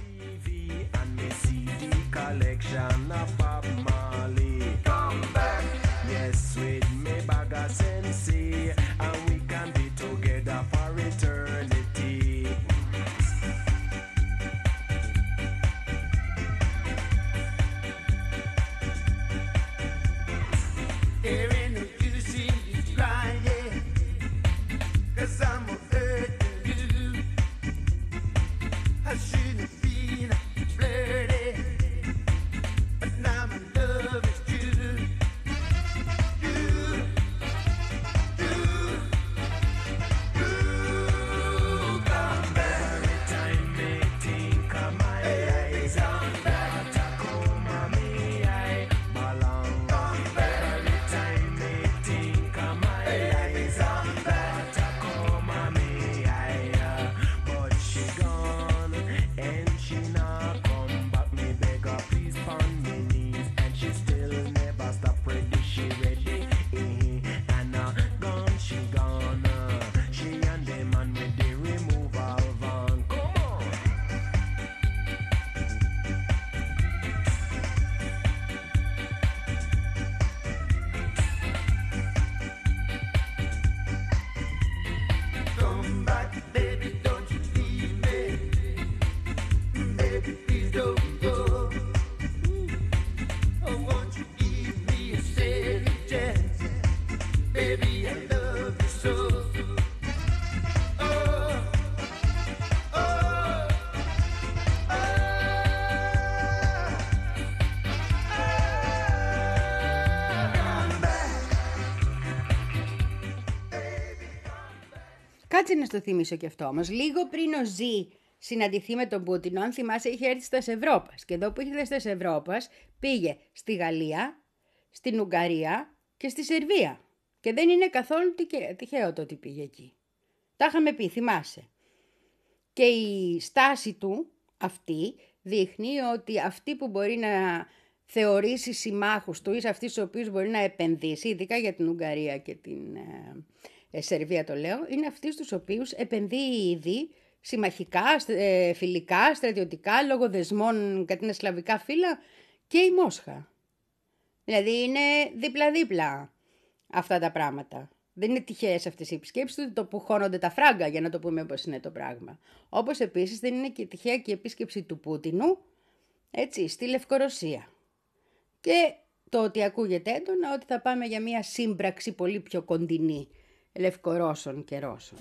[SPEAKER 1] Κάτσε να στο θυμίσω και αυτό όμως. Λίγο πριν ο Ζη συναντηθεί με τον Πούτιν, αν θυμάσαι, είχε έρθει στα Ευρώπας. Και εδώ που είχε έρθει στα Ευρώπας, πήγε στη Γαλλία, στην Ουγγαρία και στη Σερβία. Και δεν είναι καθόλου τυχαίο το ότι πήγε εκεί. Τα είχαμε πει, θυμάσαι. Και η στάση του αυτή δείχνει ότι αυτοί που μπορεί να θεωρήσει συμμάχους του ή σε αυτοί στους οποίους μπορεί να επενδύσει, ειδικά για την Ουγγαρία και την ε, Σερβία το λέω, είναι αυτοί στους οποίους επενδύει ήδη συμμαχικά, ε, φιλικά, στρατιωτικά, λόγω δεσμών κατά την σλαβικά φύλλα και η Μόσχα. Δηλαδή είναι δίπλα-δίπλα αυτά τα πράγματα. Δεν είναι τυχαίες αυτές οι επισκέψεις του, το που χώνονται τα φράγκα, για να το πούμε όπως είναι το πράγμα. Όπως επίσης δεν είναι και τυχαία και η επίσκεψη του Πούτινου, έτσι, στη Λευκορωσία. Και το ότι ακούγεται έντονα ότι θα πάμε για μια σύμπραξη πολύ πιο κοντινή Λευκορώσων και Ρώσων.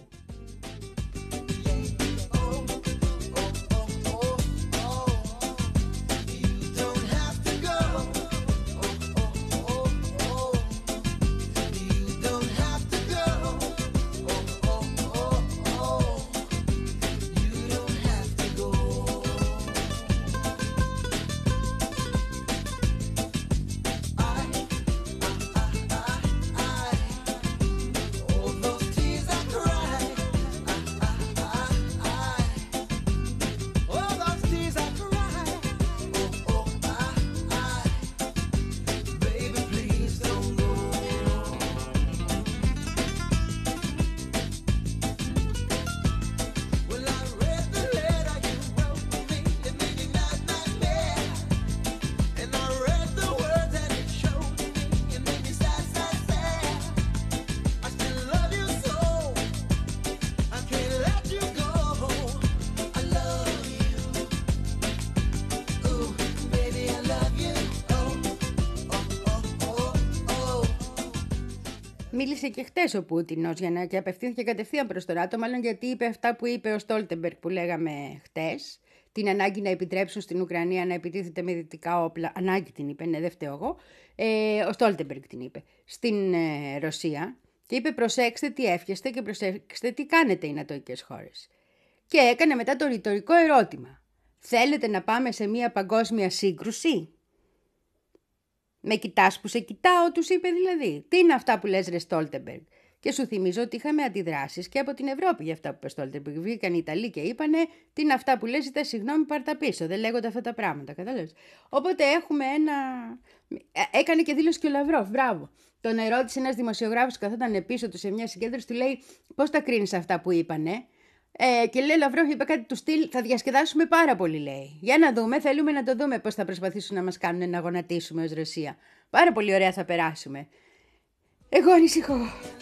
[SPEAKER 1] μίλησε και χτες ο Πούτινος για να, και απευθύνθηκε κατευθείαν προς το ΝΑΤΟ, μάλλον γιατί είπε αυτά που είπε ο Στόλτεμπεργκ που λέγαμε χτες. Την ανάγκη να επιτρέψουν στην Ουκρανία να επιτίθεται με δυτικά όπλα. Ανάγκη την είπε, ναι, δεν φταίω εγώ. Ε, ο Στόλτεμπεργκ την είπε. Στην ε, Ρωσία. Και είπε προσέξτε τι εύχεστε και προσέξτε τι κάνετε οι νατοικές χώρες. Και έκανε μετά το ρητορικό ερώτημα. Θέλετε να πάμε σε μια παγκόσμια σύγκρουση? Με κοιτάς που σε κοιτάω, τους είπε δηλαδή. Τι είναι αυτά που λες ρε Στόλτεμπεργκ? Και σου θυμίζω ότι είχαμε αντιδράσεις και από την Ευρώπη για αυτά που είπε Στόλτεμπεργκ. Βγήκαν οι Ιταλοί και είπανε τι είναι αυτά που λες, ζητά συγγνώμη, πάρ' τα πίσω. Δεν λέγονται αυτά τα πράγματα. Κατάλαβες. Οπότε έχουμε ένα. Έκανε και δήλωση και ο Λαυρόφ. Μπράβο. Τον ερώτησε ένας δημοσιογράφος, καθόταν πίσω του σε μια συγκέντρωση, του λέει πώς τα κρίνεις αυτά που είπανε. Ε, και λέει ο Λαυρόφ, είπε κάτι του στυλ, θα διασκεδάσουμε πάρα πολύ, λέει. Για να δούμε, θέλουμε να το δούμε πώς θα προσπαθήσουν να μας κάνουν να γονατίσουμε ως Ρωσία. Πάρα πολύ ωραία θα περάσουμε. Εγώ ανησυχώ.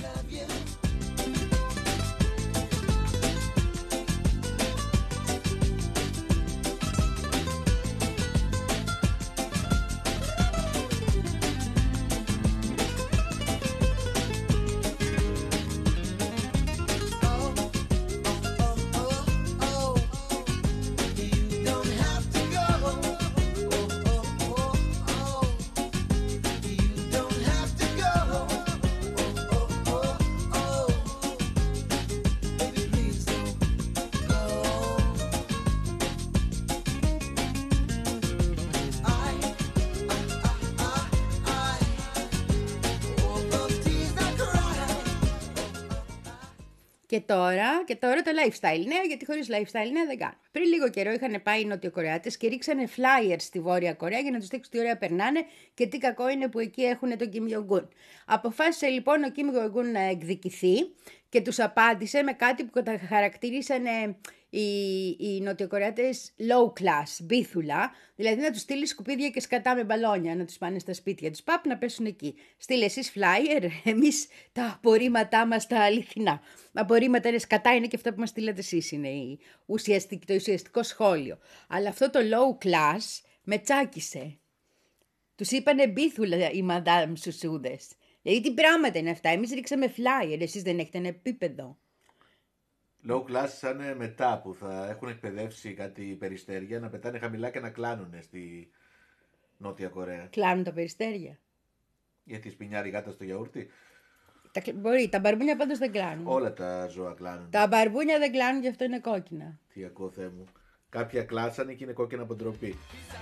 [SPEAKER 1] Και τώρα, και τώρα το lifestyle νέα, γιατί χωρίς lifestyle νέα δεν κάνουμε. Πριν λίγο καιρό είχαν πάει οι Νοτιοκορεάτες και ρίξανε flyers στη Βόρεια Κορέα για να τους δείξουν τι ωραία περνάνε και τι κακό είναι που εκεί έχουν τον Κιμ Ιονγκούν. Αποφάσισε λοιπόν ο Κιμ Ιονγκούν να εκδικηθεί και τους απάντησε με κάτι που τα χαρακτηρίσανε οι, οι Νοτιοκορεάτες low class, μπίθουλα, δηλαδή να τους στείλει σκουπίδια και σκατά με μπαλόνια, να τους πάνε στα σπίτια τους, παπ να πέσουν εκεί. Στείλε εσείς flyer, εμείς τα απορρίμματά μας τα αληθινά. Απορρίμματα είναι σκατά, είναι και αυτά που μας στείλατε εσείς, είναι η ουσιαστική, το ουσιαστικό σχόλιο. Αλλά αυτό το low class με τσάκισε. Τους είπανε μπίθουλα οι μαντάμ σουσούδες. Δηλαδή τι πράγματα είναι αυτά, εμείς ρίξαμε flyer, εσείς δεν έχετε ένα επίπεδο.
[SPEAKER 4] Low class σαν μετά που θα έχουν εκπαιδεύσει κάτι περιστέρια να πετάνε χαμηλά και να κλάνουν στη Νότια Κορέα.
[SPEAKER 1] Κλάνουν τα περιστέρια.
[SPEAKER 4] Γιατί σπινιάρει γάτα στο γιαούρτι.
[SPEAKER 1] Τα, μπορεί, τα μπαρμπούνια πάντως δεν κλάνουν.
[SPEAKER 4] Όλα τα ζώα κλάνουν.
[SPEAKER 1] Τα μπαρμπούνια δεν κλάνουν, γι' αυτό είναι κόκκινα.
[SPEAKER 4] Τι ακούω, Θεέ μου. Κάποια κλάσανε και είναι κόκκινα από ντροπή.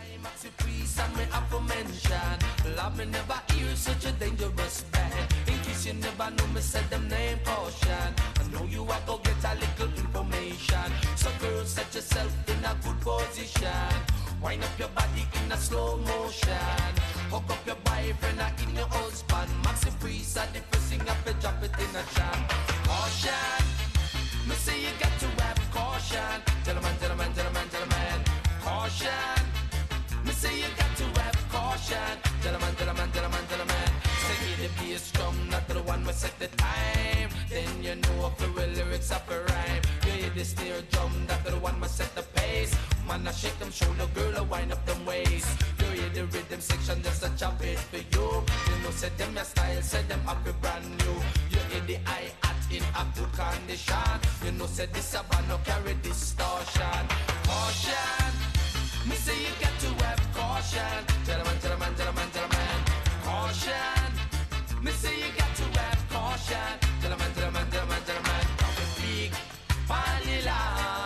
[SPEAKER 5] Wind up your body in a slow motion. Hook up your boyfriend or in your husband. Maxi Priest are the first thing up and drop it in a jam. Caution, me say you got to have caution. Gentlemen, gentlemen, gentlemen, gentlemen. Caution, me say you got to have caution. Gentlemen, gentlemen, gentlemen, gentlemen. Say the bass drum, not the one we set the time. Then you know if the real lyrics up a rhyme. You hear the snare drum, not the one we set the pace. Man, I shake them shoulder, girl, I wind up them waist. You hear the rhythm section, just a chop it for you. You know, set them your style, set them up a brand new. You hear the hi-hat in a good condition. You know, set this up and no carry distortion. Caution, me say you got to have caution. Gentlemen, gentlemen, gentlemen, gentlemen. Caution, me say you got to have caution. Gentlemen, gentlemen, gentlemen, gentlemen. Big vanilla.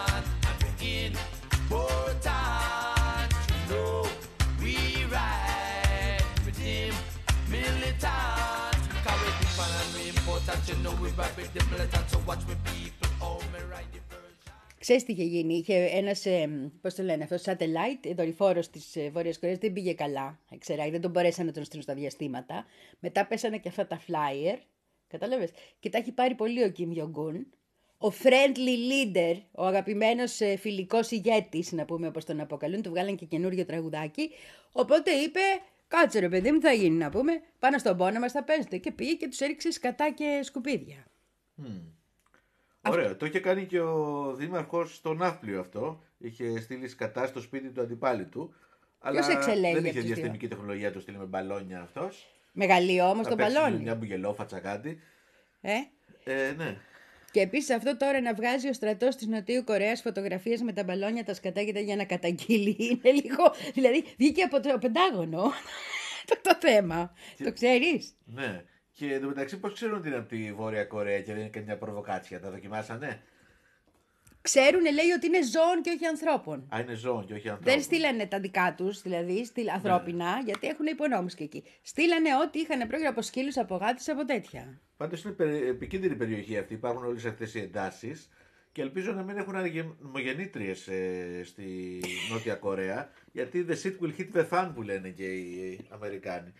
[SPEAKER 5] Important, you know, we ride with him, militant. Carry the fun and we important, you know, we ride with the militant. So watch me people, oh, me ride the version.
[SPEAKER 1] Ξέρεις τι είχε γίνει, είχε ένας, ε, πώς το λένε αυτό, satellite, δορυφόρος της ε, Βόρειας Κορέας, δεν πήγε καλά, ξεράει, δεν τον μπορέσανε να τον στείλουν στα διαστήματα. Μετά πέσανε και αυτά τα flyer, κατάλαβες, και τα έχει πάρει πολύ ο Kim Jong-un. Ο friendly leader, ο αγαπημένος ε, φιλικός ηγέτης, να πούμε όπως τον αποκαλούν, του βγάλαν και καινούριο τραγουδάκι. Οπότε είπε, κάτσε ρε παιδί μου, θα γίνει να πούμε, πάνω στον πόνο μας θα παίζετε. Και πήγε και τους έριξε σκατά και σκουπίδια.
[SPEAKER 4] Mm. Ωραίο, αυτό... το είχε κάνει και ο δήμαρχος στο Ναύπλιο αυτό. Είχε στείλει σκατά στο σπίτι του αντιπάλου του. Αλλά δεν είχε διαστημική τεχνολογία, το στείλει με μπαλόνια αυτός.
[SPEAKER 1] Μεγαλείο όμως το μπαλόνι.
[SPEAKER 4] Μια μπουγελόφατσα κάτι.
[SPEAKER 1] Ε?
[SPEAKER 4] Ε, ναι.
[SPEAKER 1] Και επίσης αυτό τώρα να βγάζει ο στρατός της Νοτιού Κορέας φωτογραφίες με τα μπαλόνια τα σκατάγεται για να καταγγείλει είναι λίγο. Δηλαδή βγήκε από το Πεντάγωνο το, το θέμα. Και... Το ξέρεις?
[SPEAKER 4] Ναι. Και εντωμεταξύ πώς ξέρουν ότι είναι από τη Βόρεια Κορέα και δεν είναι καμιά προβοκάτσια? Τα δοκιμάσανε?
[SPEAKER 1] Ξέρουν, λέει, ότι είναι ζώων και όχι ανθρώπων.
[SPEAKER 4] Α, είναι ζώων και όχι ανθρώπων.
[SPEAKER 1] Δεν στείλανε τα δικά τους, δηλαδή, στείλ, ανθρώπινα, ναι. Γιατί έχουν υπονόμους και εκεί. Στείλανε ό,τι είχαν πρόκειται από σκύλους, από γάτες, από τέτοια.
[SPEAKER 4] Πάντως είναι επικίνδυνη περιοχή αυτή. Υπάρχουν όλες αυτές οι εντάσεις και ελπίζω να μην έχουν ανεμογεννήτριες ε, στη Νότια Κορέα. Γιατί the shit will hit the fan που λένε και οι Αμερικάνοι.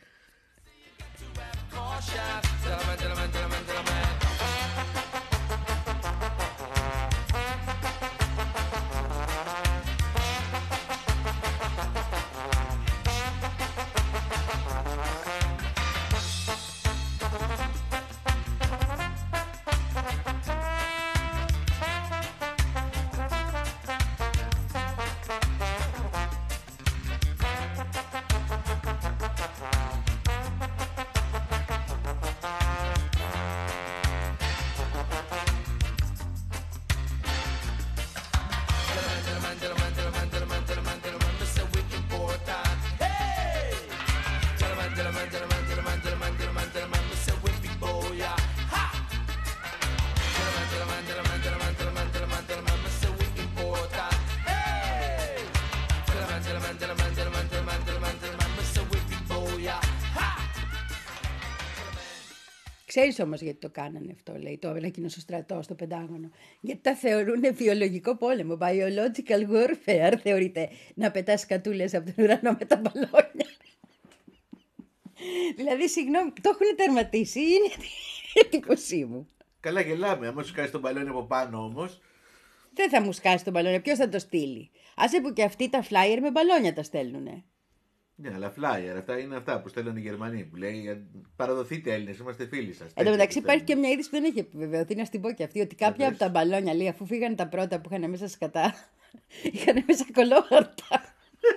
[SPEAKER 1] Ξέρεις όμως γιατί το κάνανε αυτό, λέει, το ανακοίνωσε ο στρατός στο Πεντάγωνο. Γιατί τα θεωρούν βιολογικό πόλεμο. Biological warfare θεωρείται να πετάς σκατούλες από τον ουρανό με τα μπαλόνια. Δηλαδή, συγγνώμη, το έχουν τερματίσει, είναι η εντύπωσή μου.
[SPEAKER 4] Καλά, γελάμε. Άμα σου σκάσει τον μπαλόνι από πάνω όμως.
[SPEAKER 1] Δεν θα μου σκάσει τον μπαλόνι, ποιος θα το στείλει? Άσε που και αυτοί τα flyer με μπαλόνια τα στέλνουνε.
[SPEAKER 4] Ναι, αλλά flyer, αυτά είναι αυτά που στέλνουν οι Γερμανοί. Που λέει παραδοθείτε Έλληνες, είμαστε φίλοι σας.
[SPEAKER 1] Εν τω μεταξύ υπάρχει και μια είδηση που δεν έχει επιβεβαιωθεί, να στην πω και αυτή, ότι κάποια από τα μπαλόνια, λέει, αφού φύγανε τα πρώτα που είχαν μέσα σκατά, είχαν μέσα κολόχαρτα.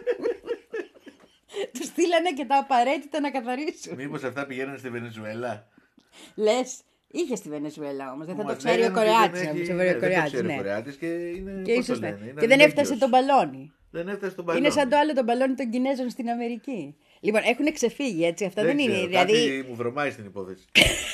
[SPEAKER 1] Τους στείλανε και τα απαραίτητα να καθαρίσουν.
[SPEAKER 4] Μήπως αυτά πηγαίνουν στη Βενεζουέλα?
[SPEAKER 1] Λες, είχε στη Βενεζουέλα όμως, δεν θα το ξέρει ο Κορεάτης.
[SPEAKER 4] Δεν το ξέρει ο Κορεάτης και είναι.
[SPEAKER 1] Και δεν έφτασε το μπαλόνι.
[SPEAKER 4] Δεν έφτασε τον μπαλόνι.
[SPEAKER 1] Είναι σαν το άλλο το μπαλόνι των Κινέζων στην Αμερική. Λοιπόν, έχουν ξεφύγει, έτσι. Αυτά δεν,
[SPEAKER 4] δεν
[SPEAKER 1] είναι.
[SPEAKER 4] Ξέρω,
[SPEAKER 1] δηλαδή...
[SPEAKER 4] Κάτι μου βρωμάει στην υπόθεση.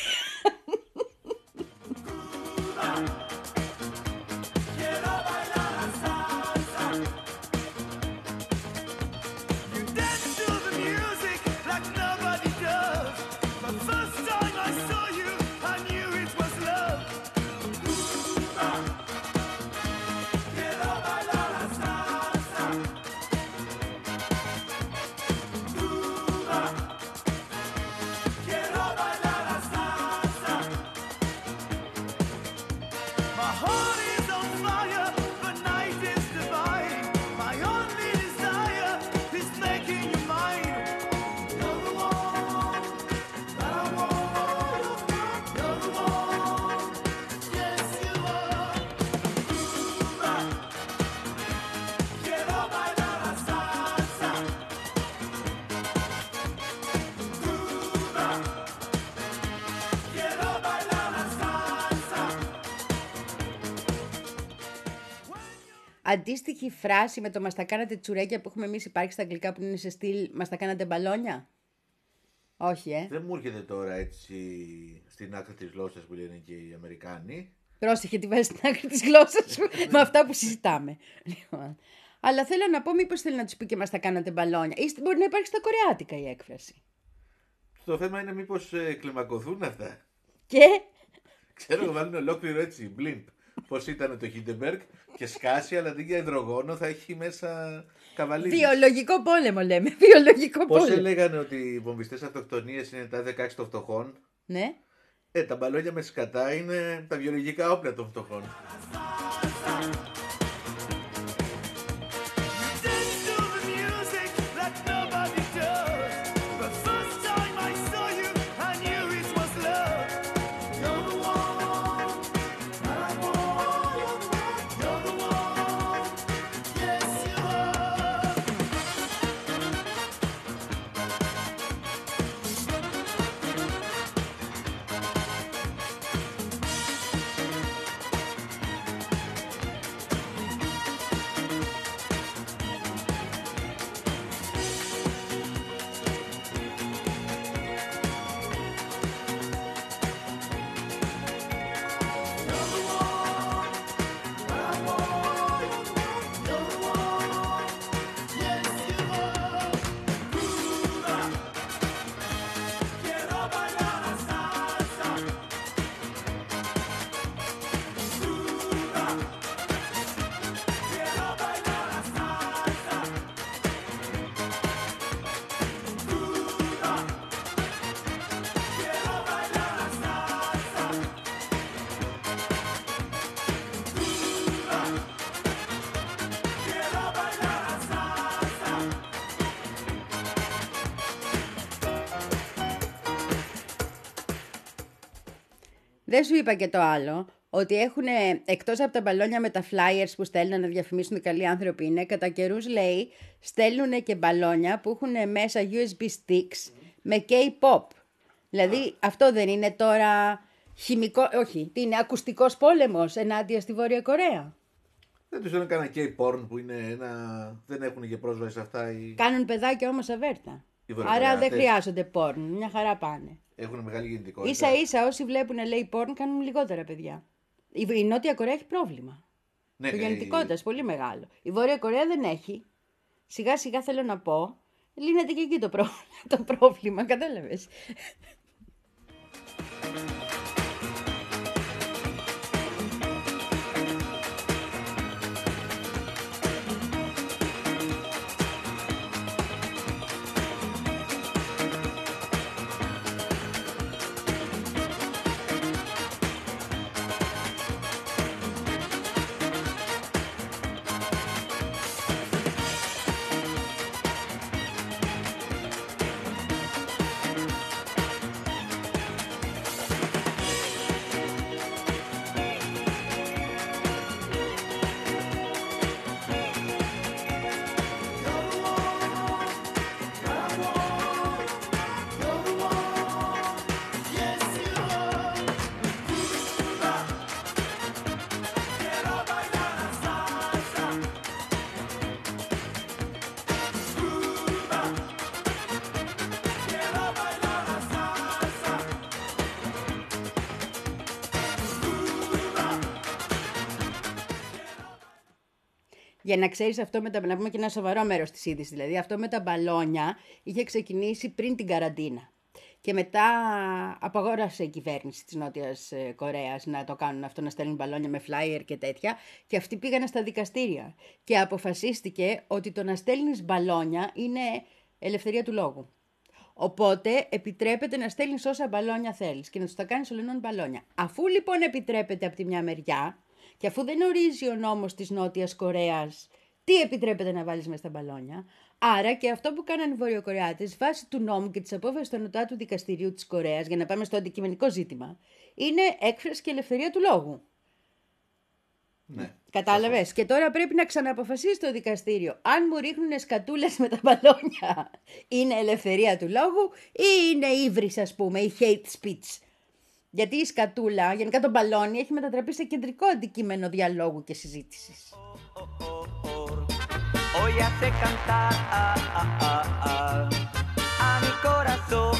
[SPEAKER 1] Αντίστοιχη φράση με το «μας τα κάνατε τσουρέκια» που έχουμε εμείς υπάρχει στα αγγλικά που είναι σε στυλ «μας τα κάνατε μπαλόνια». Όχι, ε.
[SPEAKER 4] Δεν μου έρχεται τώρα έτσι στην άκρη της γλώσσας που λένε και οι Αμερικάνοι.
[SPEAKER 1] Πρόσεχε τι βάζει στην άκρη της γλώσσας σου με αυτά που συζητάμε. Λοιπόν. Αλλά θέλω να πω, μήπως θέλει να τους πει και «μας τα κάνατε μπαλόνια». Ή μπορεί να υπάρχει στα κορεάτικα η έκφραση.
[SPEAKER 4] Το θέμα είναι μήπως ε, κλιμακωθούν αυτά.
[SPEAKER 1] Και.
[SPEAKER 4] Ξέρω, βάλουν ολόκληρο έτσι, μπλιμπ. Πώς ήταν το Hindenburg και σκάσει, αλλά αντί για υδρογόνο θα έχει μέσα καβαλίδες.
[SPEAKER 1] Βιολογικό πόλεμο λέμε. Βιολογικό
[SPEAKER 4] Πώς
[SPEAKER 1] πόλεμο.
[SPEAKER 4] έλεγαν ότι οι βομβιστές αυτοκτονίες είναι τα δεκαέξι των φτωχών.
[SPEAKER 1] Ναι.
[SPEAKER 4] Ε, τα μπαλόνια με σκατά είναι τα βιολογικά όπλα των φτωχών.
[SPEAKER 1] Δεν σου είπα και το άλλο, ότι έχουν εκτός από τα μπαλόνια με τα flyers που στέλνουν να διαφημίσουν ότι καλοί άνθρωποι είναι, κατά καιρούς λέει στέλνουν και μπαλόνια που έχουν μέσα γιου ες μπι sticks με K-pop. Δηλαδή αυτό δεν είναι τώρα χημικό, όχι, τι είναι, ακουστικός πόλεμος ενάντια στη Βόρεια Κορέα.
[SPEAKER 4] Δεν τους λένε κανένα K-porn που είναι ένα... δεν έχουν και πρόσβαση σε αυτά οι...
[SPEAKER 1] Κάνουν παιδάκια όμως αβέρτα.
[SPEAKER 4] οι
[SPEAKER 1] Άρα
[SPEAKER 4] Βορειοκορεάτες.
[SPEAKER 1] δεν χρειάζονται πόρν, μια χαρά πάνε.
[SPEAKER 4] Έχουν μεγάλη γεννητικότητα.
[SPEAKER 1] Ίσα ίσα όσοι βλέπουν λέει πόρν κάνουν λιγότερα παιδιά. Η, η Νότια Κορέα έχει πρόβλημα.
[SPEAKER 4] Ναι,
[SPEAKER 1] Το
[SPEAKER 4] ναι,
[SPEAKER 1] γεννητικότητα πολύ μεγάλο. Η Βόρεια Κορέα δεν έχει. Σιγά σιγά θέλω να πω, λύνεται και εκεί το, προ... το πρόβλημα, κατάλαβες. Για να ξέρεις αυτό με τα, να πούμε και ένα σοβαρό μέρος της είδησης, δηλαδή αυτό με τα μπαλόνια είχε ξεκινήσει πριν την καραντίνα. Και μετά απαγόρασε η κυβέρνηση της Νότιας Κορέας να το κάνουν αυτό, να στέλνουν μπαλόνια με flyer και τέτοια. Και αυτοί πήγανε στα δικαστήρια. Και αποφασίστηκε ότι το να στέλνεις μπαλόνια είναι ελευθερία του λόγου. Οπότε επιτρέπεται να στέλνεις όσα μπαλόνια θέλεις και να τους τα κάνεις ολονών μπαλόνια. Αφού λοιπόν επιτρέπεται από τη μια μεριά, και αφού δεν ορίζει ο νόμος της Νότιας Κορέας τι επιτρέπεται να βάλεις μέσα στα μπαλόνια, άρα και αυτό που κάνανε οι Βορειοκορεάτες βάσει του νόμου και της απόφασης του Ανωτάτου Δικαστηρίου της Κορέας, για να πάμε στο αντικειμενικό ζήτημα, είναι έκφραση και ελευθερία του λόγου.
[SPEAKER 4] Ναι.
[SPEAKER 1] Κατάλαβες. Και τώρα πρέπει να ξαναποφασίσει το δικαστήριο αν μου ρίχνουν σκατούλες με τα μπαλόνια είναι ελευθερία του λόγου ή είναι ύβρις, ας πούμε, ή hate speech. Γιατί η σκατούλα, γενικά το μπαλόνι, έχει μετατραπεί σε κεντρικό αντικείμενο διαλόγου και συζήτησης.
[SPEAKER 5] Hoy hace cantar ah, ah, ah, ah, a mi corazón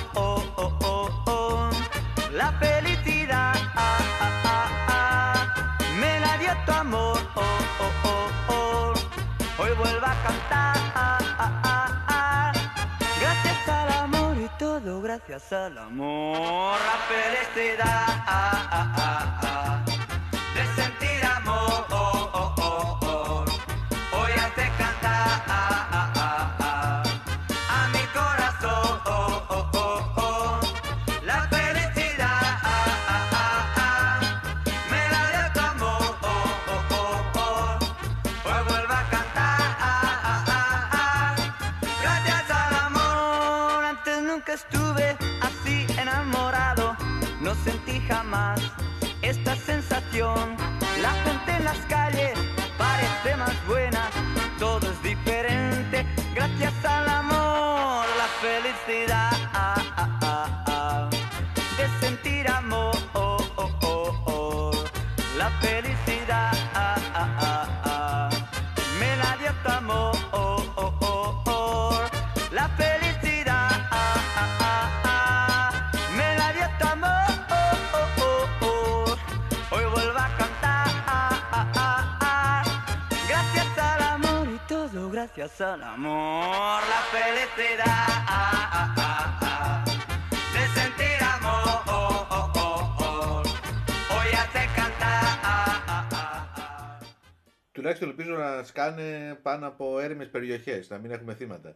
[SPEAKER 5] la felicidad ah, ah, ah, ah, me la dio tu amor oh, oh, oh, oh. Hoy vuelvo a cantar ah, ah, ah, ah, gracias al amor y todo gracias al amor, la felicidad ah, ah, ah, ah, de sentir amor oh, oh, oh, oh. Hoy hace cantar ah, ah, ah, ah, a mi corazón oh, oh, oh, oh. La felicidad ah, ah, ah, ah, me la dio tu amor oh, oh, oh, oh. Hoy vuelvo a cantar ah, ah, ah, ah, gracias al amor. Antes nunca estuve así enamorado, no sentí jamás esta sensación. La gente en las calles parece más buena, todo es diferente gracias al amor. La felicidad ah, ah, ah, ah, de sentir amor oh, oh, oh, oh. La felicidad ah, ah, ah, ah, me la dio tu amor oh, oh, oh, oh. La felicidad ah, ah, ah, ah, me la dio tu amor oh, oh, oh, oh. Hoy vuelvo a cantar ah, ah, ah, ah, gracias al amor y todo gracias al amor. La felicidad ah, ah, ah, ah, de sentir amor oh, oh, oh, oh. Hoy hace cantar ah, ah, ah, ah.
[SPEAKER 4] Τουλάχιστον ελπίζω να σκάνε πάνω από έρημες περιοχές, να μην έχουμε θύματα.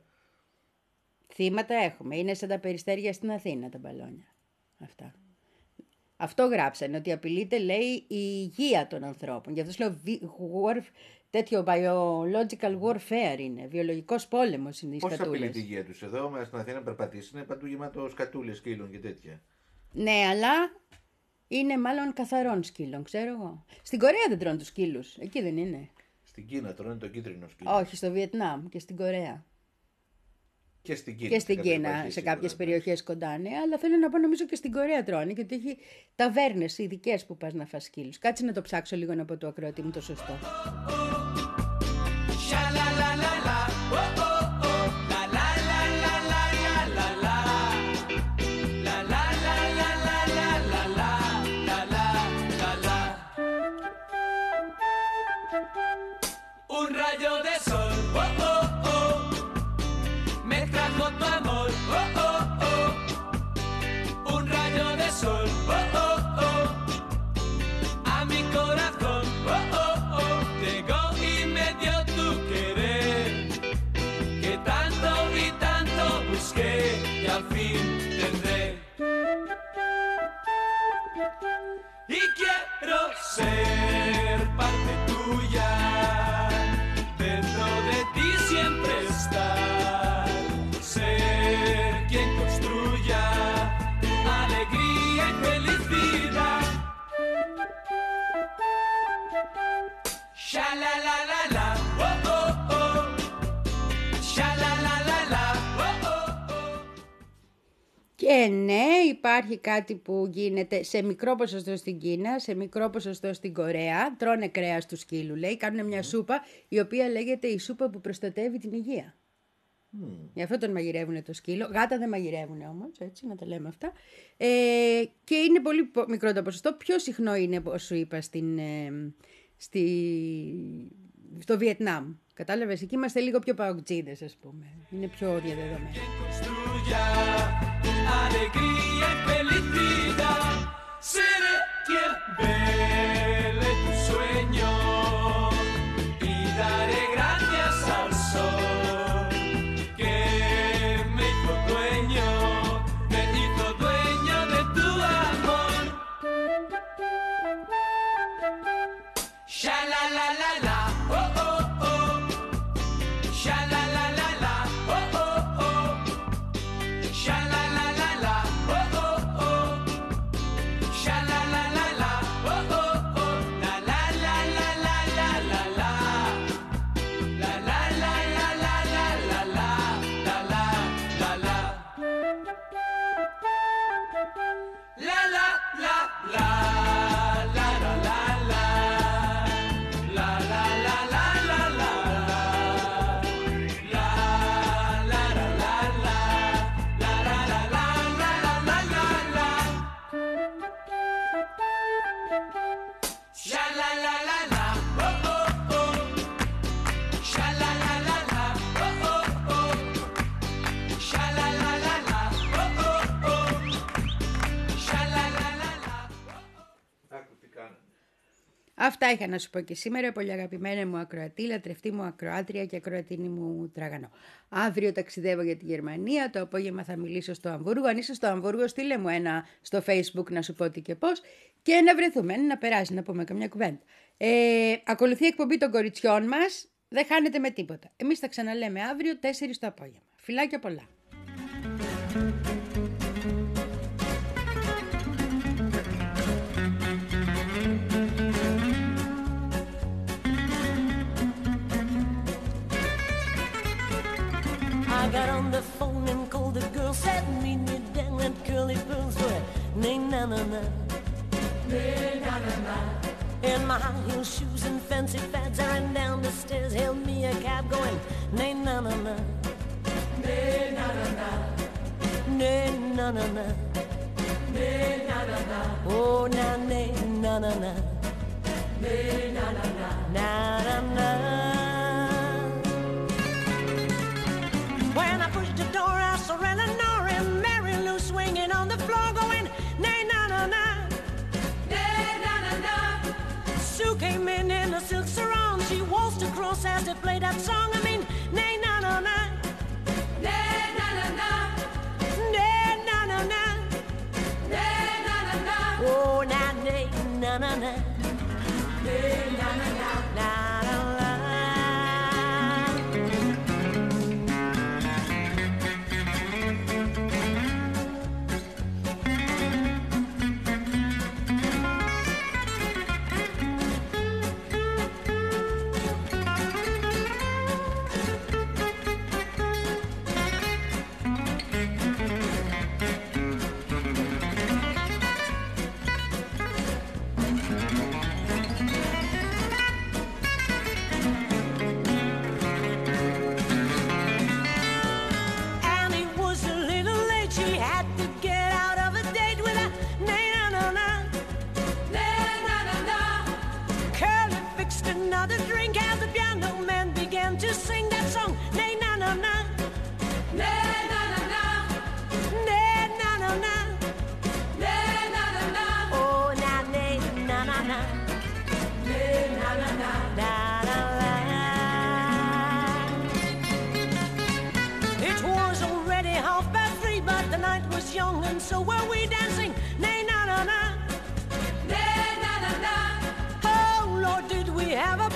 [SPEAKER 1] Θύματα έχουμε. Είναι σαν τα περιστέρια στην Αθήνα τα μπαλόνια. Αυτά. Αυτό γράψανε, ότι απειλείται, λέει, η υγεία των ανθρώπων. Γι' αυτό σου λέω βι- warf- τέτοιο biological warfare είναι. Βιολογικός πόλεμος είναι οι
[SPEAKER 4] Πώς θα απειλεί
[SPEAKER 1] σκατούλες.
[SPEAKER 4] τη υγεία τους εδώ, στην Αθήνα περπατήσει, είναι παντού γεμάτο σκατούλες, σκύλων και τέτοια.
[SPEAKER 1] Ναι, αλλά Είναι μάλλον καθαρών σκύλων, ξέρω εγώ. Στην Κορέα δεν τρώνε τους σκύλους, εκεί δεν είναι?
[SPEAKER 4] Στην Κίνα τρώνε το κίτρινο σκύλο.
[SPEAKER 1] Όχι, στο Βιετνάμ και στην Κορέα.
[SPEAKER 4] Και στην Κίνα.
[SPEAKER 1] Και στην
[SPEAKER 4] σε
[SPEAKER 1] Κίνα,
[SPEAKER 4] κάποιες
[SPEAKER 1] σε
[SPEAKER 4] σίγουρα,
[SPEAKER 1] κάποιες
[SPEAKER 4] ναι.
[SPEAKER 1] περιοχές κοντά, ναι, αλλά θέλω να πω νομίζω και στην Κορέα τρώνε και ότι έχει ταβέρνες ειδικές που πας να φας σκύλους. Κάτσε να το ψάξω λίγο να πω το ακροατή μου το σωστό.
[SPEAKER 5] Un rayo de sol, oh, oh, oh, me trajo tu amor, oh, oh, oh. Un rayo de sol, oh, oh, oh, a mi corazón, oh, oh, oh. Llegó y me dio tu querer, que tanto y tanto busqué y al fin tendré. Y quiero ser parte tuya. Dentro de ti siempre estar, ser quien construya alegría y felicidad. Sha la la la la, oh oh oh. Sha la la la la, oh oh oh.
[SPEAKER 1] Και ναι, υπάρχει κάτι που γίνεται σε μικρό ποσοστό στην Κίνα, σε μικρό ποσοστό στην Κορέα. Τρώνε κρέας του σκύλου, λέει. Κάνουν μια σούπα η οποία λέγεται η σούπα που προστατεύει την υγεία. Mm. Γι' αυτό τον μαγειρεύουν το σκύλο. Γάτα δεν μαγειρεύουν όμως, έτσι, να τα λέμε αυτά. Ε, και είναι πολύ μικρό το ποσοστό. Πιο συχνό είναι, όπως σου είπα, στην, ε, στη, στο Βιετνάμ. Κατάλαβες, εκεί είμαστε λίγο πιο παουτζίδες, ας πούμε. Είναι πιο διαδεδομένο.
[SPEAKER 5] Alegría y felicidad, seré quien vele tu sueño y daré gracias al sol que me hizo dueño, me hizo dueño de tu amor. Sha la la la la, oh oh oh. Sha la la la la, oh oh oh. Sha la la la la, oh oh oh. Sha la la la la, oh oh oh. La la la la la la la la. La la la la la la la la. La la la la. La la la la. La la la la. La la la la la la la. La la la la la. La la la la la la la la. Sha la la la la, oh oh oh. Sha la la la la, oh oh oh. Sha la la la la, oh oh oh. Sha la la la la.
[SPEAKER 4] Άκου τι κάνανε.
[SPEAKER 1] Αυτά είχα να σου πω και σήμερα, πολύ αγαπημένα μου ακροατή, λατρευτή μου ακροάτρια και ακροατίνη μου τραγανό. Αύριο ταξιδεύω για τη Γερμανία, το απόγευμα θα μιλήσω στο Αμβούργο. Αν είσαι στο Αμβούργο, στείλε μου ένα στο Facebook να σου πω τι και πώς και να βρεθούμε, να περάσει, να πούμε καμιά κουβέντα. Ε, ακολουθεί η εκπομπή των κοριτσιών μας, δεν χάνετε με τίποτα. Εμείς θα ξαναλέμε αύριο τέσσερις το απόγευμα. Φιλάκια πολλά.
[SPEAKER 6] I got on the phone and called the girl, said meet me down at Curly Pearl's for nay na na na, nay na na na. In my high heel shoes and fancy fads, I ran down the stairs, hailed me a cab going nay na na na, nay na na na, nay na na na, nay na na na. Oh na nay na na na, nay na na na, na na na. When I pushed the door, I saw Eleanor and Mary Lou swinging on the floor, going nay na na na, nay na na na. Sue came in in a silk sarong, she waltzed across as they played that song. I mean nay na na na, nay na na na, nay na na na, nay na na na. Oh na nay na na na, nay na na na, na na na. mixed another drink as the piano man began to sing that song. Nay, na, na, na. Nay, na, na, na. Nay, na, na, na. Nay, na, na, na. Oh, na, nay, na, na, na. Nay, na, na, na. Da, da, da. It was already half past three, but the night was young and so were we dancing. Nay, na, na, na. Nay, na, na, na. Oh, Lord, did we have a